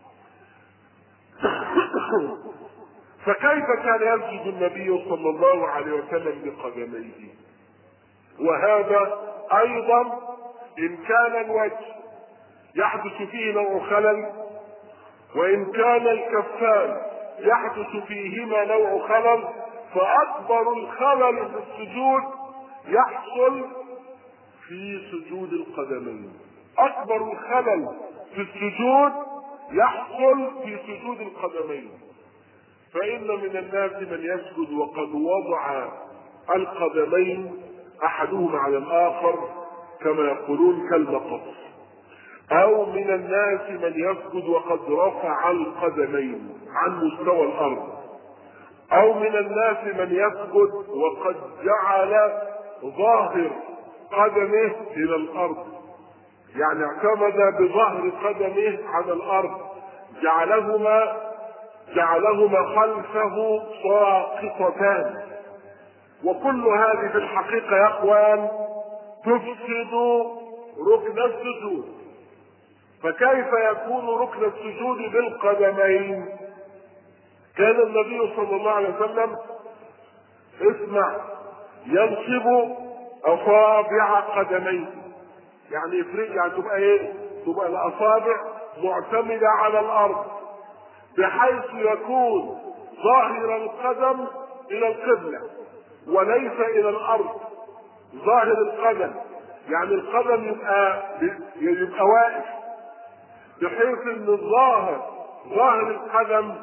فكيف كان يسجد النبي صلى الله عليه وسلم بقدميه؟ وهذا أيضا إن كان الوجه يحدث فيه نوع خلل، وإن كان الكفان يحدث فيهما نوع خلل، فأكبر الخلل في السجود يحصل في سجود القدمين. أكبر الخلل في السجود يحصل في سجود القدمين. فإن من الناس من يسجد وقد وضع القدمين أحدهما على الآخر كما يقولون كالمقص، أو من الناس من يسجد وقد رفع القدمين عن مستوى الأرض، أو من الناس من يسجد وقد جعل ظاهر قدمه إلى الأرض، يعني اعتمد بظهر قدمه على الأرض، جعلهما جعلهما خلفه ساقطتان. وكل هذه في الحقيقة يا اخوان تفسد ركن السجود. فكيف يكون ركن السجود بالقدمين؟ كان النبي صلى الله عليه وسلم اسمع ينصب اصابع قدميه، يعني يفرق، يعني تبقى ايه؟ تبقى الاصابع معتمدة على الارض بحيث يكون ظاهر القدم الى القبلة وليس الى الارض. ظاهر القدم يعني القدم يبقى يبقى واقف بحيث ان الظاهر ظاهر القدم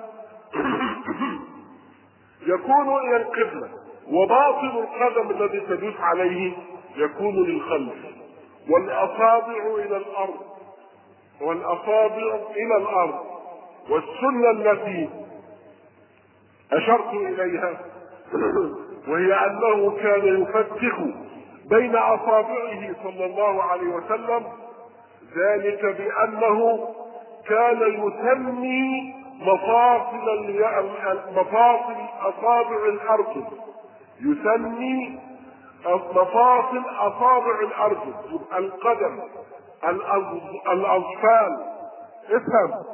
يكون الى القبلة، وباطن القدم الذي تدوس عليه يكون للخلف، والاصابع الى الارض والاصابع الى الارض. والسنة التي اشرت اليها وهي انه كان يفتح بين اصابعه صلى الله عليه وسلم، ذلك بانه كان يسمي مفاصل مفاصل اصابع الارجل، يسمي مفاصل اصابع الارجل، القدم، الاظفار، افهم،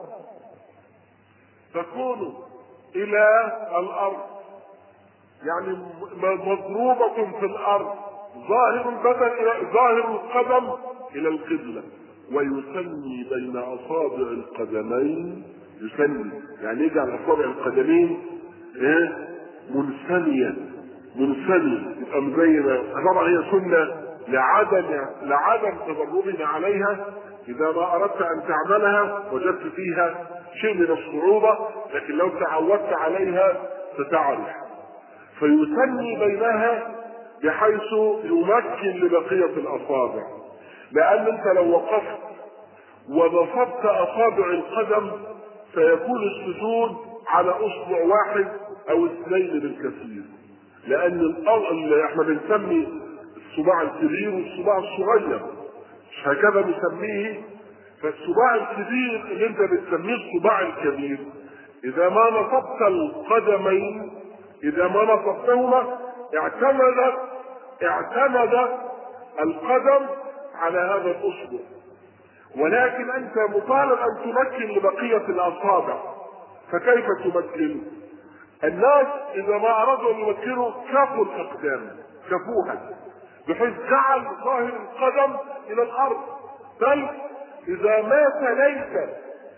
تكون الى الارض، يعني مضروبة في الارض، ظاهر البدن الى ظاهر القدم الى القبلة. ويسمي بين اصابع القدمين، يسمي يعني يجعل اصابع القدمين ايه؟ منثنية منثنية، يبقى مبينة. طبعا هي سنة لعدم لعدم تدربنا عليها، اذا ما اردت ان تعملها وجدت فيها شيء من الصعوبة، لكن لو تعودت عليها ستعرف. فيسمي بينها بحيث يمكن لبقية الاصابع، لان انت لو وقفت ونصبت اصابع القدم سيكون السجود على اصبع واحد او اثنين بالكثير، لان اللي احنا بنسمي الصباع الكبير والصباع الصغير مش هكذا بنسميه. فالصباع الكبير اللي انت بتسميه الصباع الكبير، اذا ما نصبت القدمين اذا ما نصبتهما اعتمد اعتمد القدم على هذا الاصبع، ولكن انت مطالب ان تمكن لبقية الاصابع. فكيف تمكن؟ الناس اذا ما ارادوا ان يمكنوا كفوا الاقدام، كفوها بحيث جعل ظاهر القدم الى الارض، بل اذا ما تليت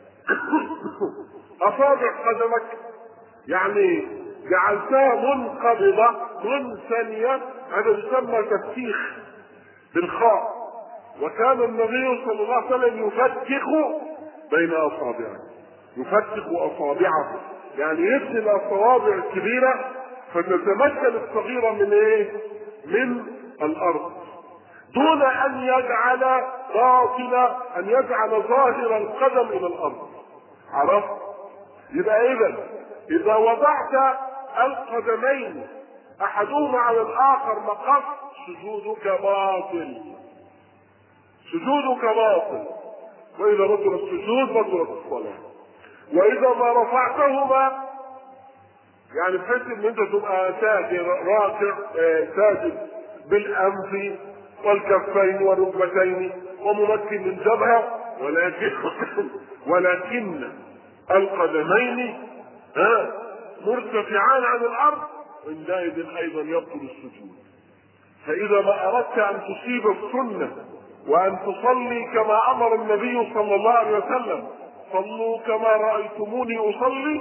اصابع قدمك يعني جعلتها منقبضة منثنية، هذا يسمى تفتيخ بالخاء. وكان النبي صلى الله عليه وسلم يفتخ بين اصابعه، يفتخ اصابعه يعني يبني الاصابع الكبيرة فتتمكن الصغيرة من ايه؟ من الارض، دون ان يجعل باطن ان يجعل ظاهر القدم الى الارض. عرفت؟ يبقى اذا اذا وضعت القدمين احدهما على الاخر مقص سجودك باطل، سجودك باطل. واذا بطل السجود بطلت الصلاة. واذا ما رفعتهما يعني بحيث ان انت تبقى ساجد راكع ساجد بالانف والكفين والركبتين وممكن من جبهة، ولكن ولكن القدمين ها مرتفعان عن الارض، عندئذ ايضا يبطل السجود. فاذا ما اردت ان تصيب السنة وان تصلي كما امر النبي صلى الله عليه وسلم، صلوا كما رايتموني اصلي،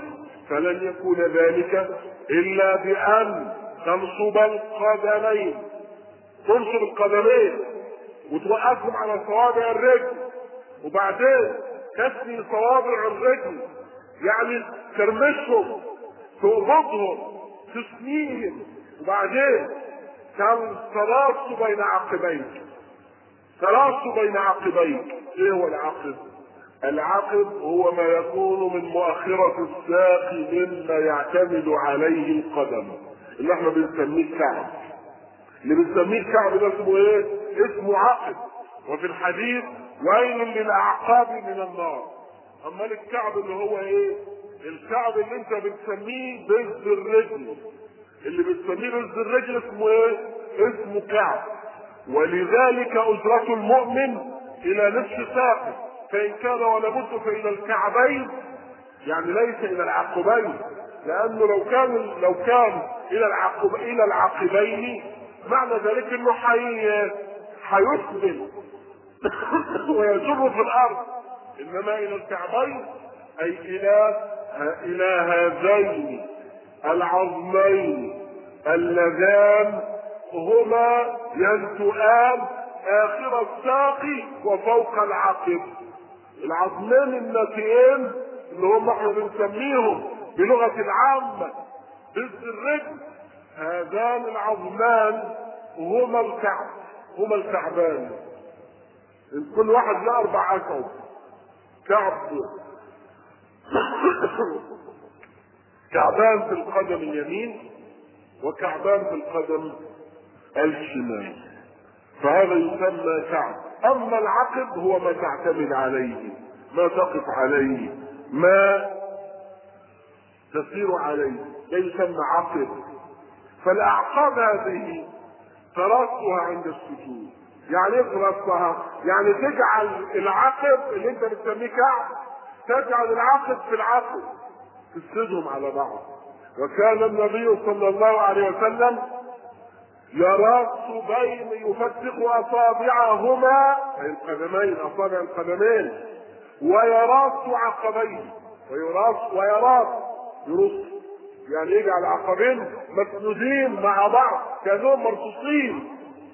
فلن يكون ذلك الا بان تنصب القدمين، تنصب القدمين وتوقفهم على صوابع الرجل، وبعدين تثني صوابع الرجل، يعني ترمشهم، تقبضهم، تثنيهم، وبعدين ترص بين عقبيك، ترص بين عقبيك. ايه هو العقب؟ العقب هو ما يكون من مؤخرة الساق مما يعتمد عليه القدم، اللي احنا بنسميه الكعب. اللي بنسميه الكعب ده اسمه ايه؟ اسمه عقب. وفي الحديث ويل للاعقاب من النار. اما الكعب اللي هو ايه؟ الكعب اللي انت بتسميه بز الرجل، اللي بتسميه بز الرجل اسمه ايه؟ اسمه كعب. ولذلك اجرة المؤمن الى نصف ساقه، فان كان ولا بد فالى الكعبين، يعني ليس الى العقبين، لانه لو كان لو كان الى العقب الى العقبين معنى ذلك انه حي هيثبت ويجر في الارض، انما الى الكعبين اي الى الى هذين العظمين اللذان هما ينتؤان اخر الساق وفوق العقب. العظمين الناتئين اللي هم احنا بنسميهم بلغه العامه بز الرجل، هذان العظمان هما الكعب، هما الكعبان. كل واحد له اربع عقب، كعب كعبان في القدم اليمين وكعبان في القدم الشمال، فهذا يسمى كعب. اما العقب هو ما تعتمد عليه، ما تقف عليه، ما تسير عليه، ده يسمى عقب. فالاعقاب هذه ترصها عند السجود. يعني ايه ترصها؟ يعني تجعل العقب اللي انت بتسميه كعب، تجعل العقب في العقب، تسندهم على بعض. وكان النبي صلى الله عليه وسلم يرص بين يفتق اصابعهما اي القدمين، اصابع القدمين، ويرص عقبيه، ويرص ويرص يرص، يعني يجعل عقبين مسنودين مع بعض كانهم مرصوصين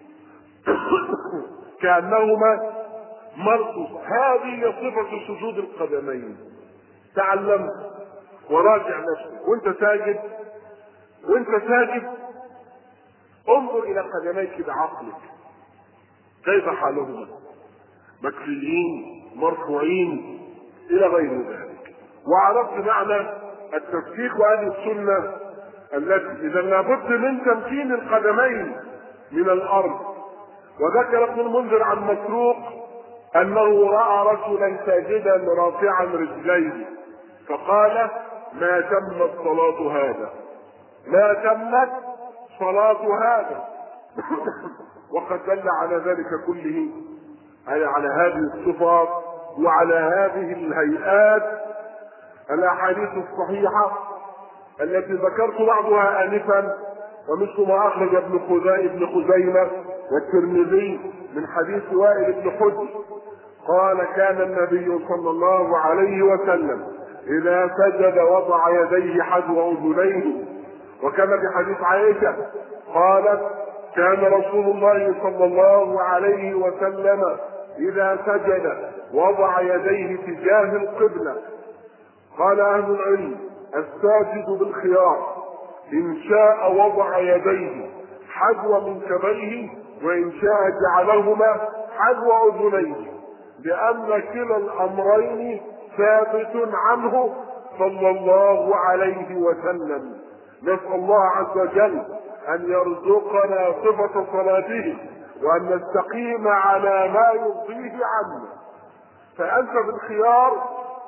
كانهما مرصوص. هذه هي صفه سجود القدمين. تعلم وراجع نفسك وانت ساجد، وانت ساجد انظر الى قدميك بعقلك كيف حالهما، مكفيين مرفوعين الى غير ذلك. وعرفت معنى التفكيك. وهذه السنه التي اذا لابد من تمكين القدمين من الارض. وذكر ابن المنذر عن مسروق انه راى رجلا ساجدا رافعا رجليه فقال ما تمت صلاه هذا، ما تمت صلاه هذا. وقد دل على ذلك كله، على هذه الصفات وعلى هذه الهيئات الاحاديث الصحيحه التي ذكرت بعضها انفا، ومثل ما اخرج ابن ابن خزيمه والترمذي من حديث وائل بن حجر قال كان النبي صلى الله عليه وسلم اذا سجد وضع يديه حذو اذنيه. وكان في حديث عائشه قالت كان رسول الله صلى الله عليه وسلم اذا سجد وضع يديه تجاه القبله. قال اهل العلم الساجد بالخيار ان شاء وضع يديه حذو منكبيه وان شاء جعلهما حذو اذنيه، لان كلا الامرين ثابت عنه صلى الله عليه وسلم. نسال الله عز وجل ان يرزقنا صفه صلاته وان نستقيم على ما يرضيه عنه. فانت بالخيار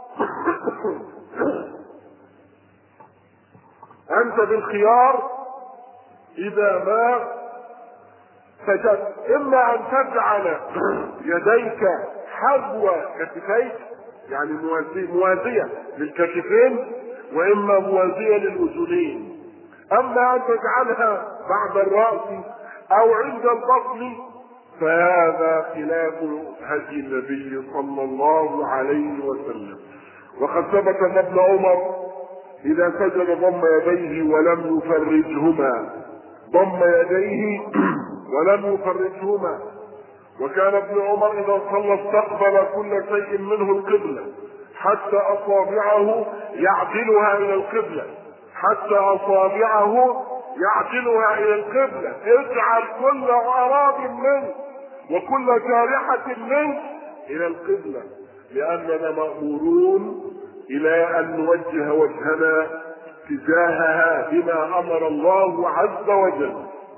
انت بالخيار اذا ما سجدت، اما ان تجعل يديك حذو كتفيك يعني موازيه للكتفين، واما موازيه للاذنين. اما ان تجعلها بعد الراس او عند البطن فهذا خلاف هدي النبي صلى الله عليه وسلم. وقد ثبت ان ابن عمر إذا سجد ضم يديه ولم يفرجهما، ضم يديه ولم يفرجهما. وكان ابن عمر إذا صلى استقبل كل شيء منه القبلة حتى أصابعه يعدلها إلى القبلة، حتى أصابعه يعدلها إلى القبلة. اجعل كل أعراض منه وكل جارحة منه إلى القبلة، لأننا مأمورون إلى أن نوجه وجهنا تجاهها بما أمر الله عز وجل.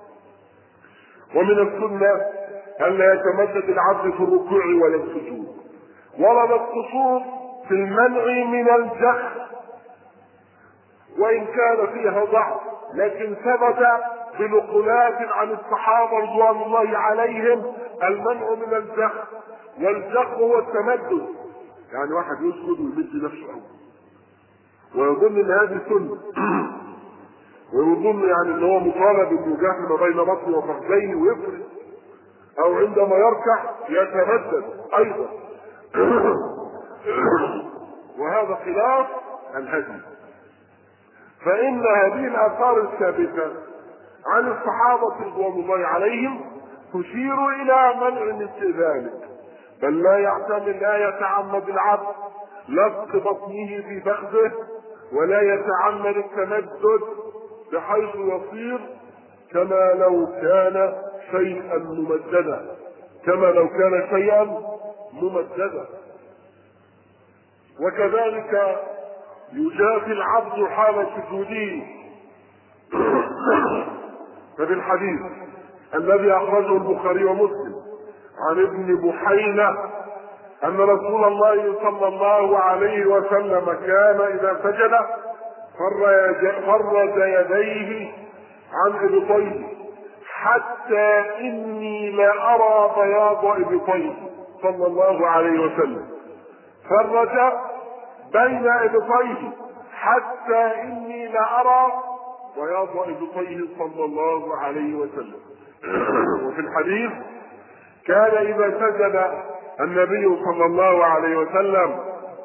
ومن السنة ألا يتمدد العبد في الركوع ولا السجود. ورد القصور في المنع من الجخ وإن كان فيها ضعف، لكن ثبت بنقولات عن الصحابة رضوان الله عليهم المنع من الجخ. والجخ هو التمدد، يعني واحد يسجد ويمد نفسه أول ويظن ان هذه سنة ويظن يعني ان هو مطالب انه يجاهد ما بين بطنه وفخذيه ويفرد، او عندما يركع يتمدد ايضا وهذا خلاف الهدي. فان هذه الاثار الثابته عن الصحابه رضوان الله عليهم تشير الى منع مثل ذلك، بل لا يعتمد لا يتعمد العبد لصق بطنه في فخذه ولا يتعمد التمدد بحيث يصير كما لو كان شيئا ممددا، كما لو كان شيئا ممددا. وكذلك يجافي العبد حال سجوده. ففي الحديث الذي اخرجه البخاري ومسلم عن ابن بحينة ان رسول الله صلى الله عليه وسلم كان اذا سجد فرج يديه عن ابطيه حتى اني لارى بياض ابطيه صلى الله عليه وسلم، فرج بين ابطيه حتى اني لارى بياض ابطيه صلى الله عليه وسلم. وفي الحديث كان اذا سجد النبي صلى الله عليه وسلم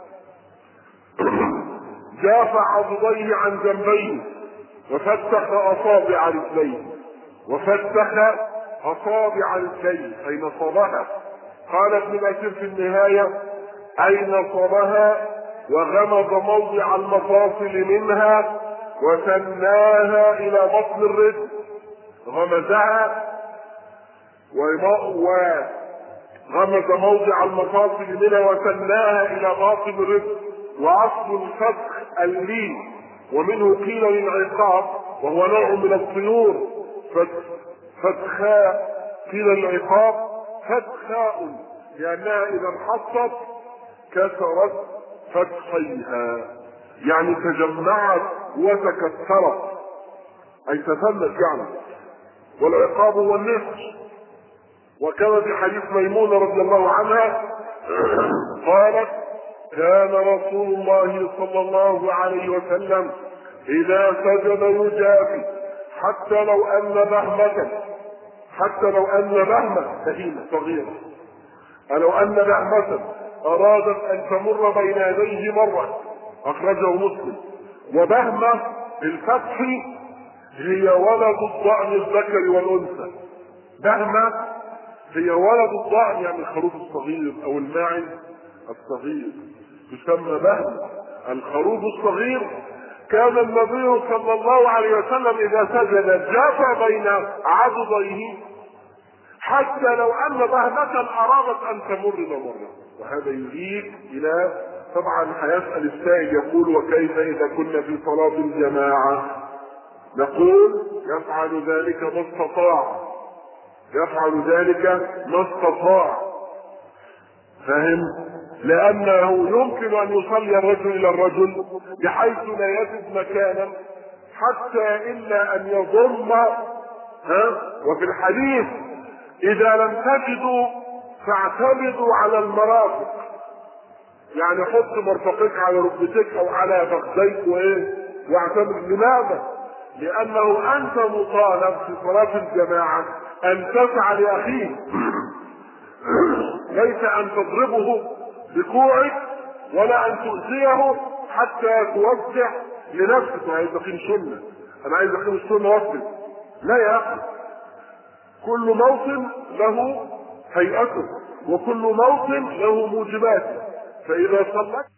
جاف عضديه عن جنبيه وفتح اصابع رجليه وفتح اصابع رجليه اي نصبها. قال ابن كثير في النهايه اي نصبها وغمض موضع المفاصل منها وثناها الى بطن الرجل، غمزها وغمز موضع المفاصل منها وثناها الى باطن الرجل. واصل الفتح اللين، ومنه قيل للعقاب وهو نوع من الطيور فتخاء، قيل للعقاب فتخاء لانها اذا انحطت كسرت فتحيها، يعني تجمعت وتكسرت اي تثلث يعني. والعقاب هو النصف. وكما في حديث ميمونة رضي الله عنها قالت كان رسول الله صلى الله عليه وسلم إذا سجد يجافي حتى لو أن بهمة حتى لو أن بهمة بهيمة صغيرة لو أن بهمة أرادت أن تمر بين يديه مرة، أخرجه مسلم. وبهمة بالفتح هي ولد الضأن الذكر والأنثى. بهمة هي ولد الضأن يعني الخروف الصغير أو الماعز الصغير يسمى بهمة الخروف الصغير. كان النبي صلى الله عليه وسلم إذا سجد جاف بين عضديه حتى لو أن بهمة أرادت أن تمر مرة. وهذا يريد إلى طبعا هيسأل السائل يقول وكيف إذا كنا في صلاة الجماعة؟ نقول يفعل ذلك ما استطاع، يفعل ذلك ما استطاع، فهم؟ لأنه يمكن أن يصلي الرجل إلى الرجل بحيث لا يجد مكانا حتى إلا أن يضم. ها؟ وفي الحديث إذا لم تجدوا فاعتمدوا على المرافق، يعني حط مرفقك على ركبتك أو على فخذيك وإيه واعتمد. لماذا؟ لأنه أنت مطالب في صلاة الجماعة أن تسعى لأخيك، ليس أن تضربه بكوعك ولا أن تؤذيه حتى توسع لنفسه عايز اقيم سنه، انا عايز اقيم السنه واصل. لا يا اخي، كل موطن له هيئته وكل موطن له موجباته، فاذا صلت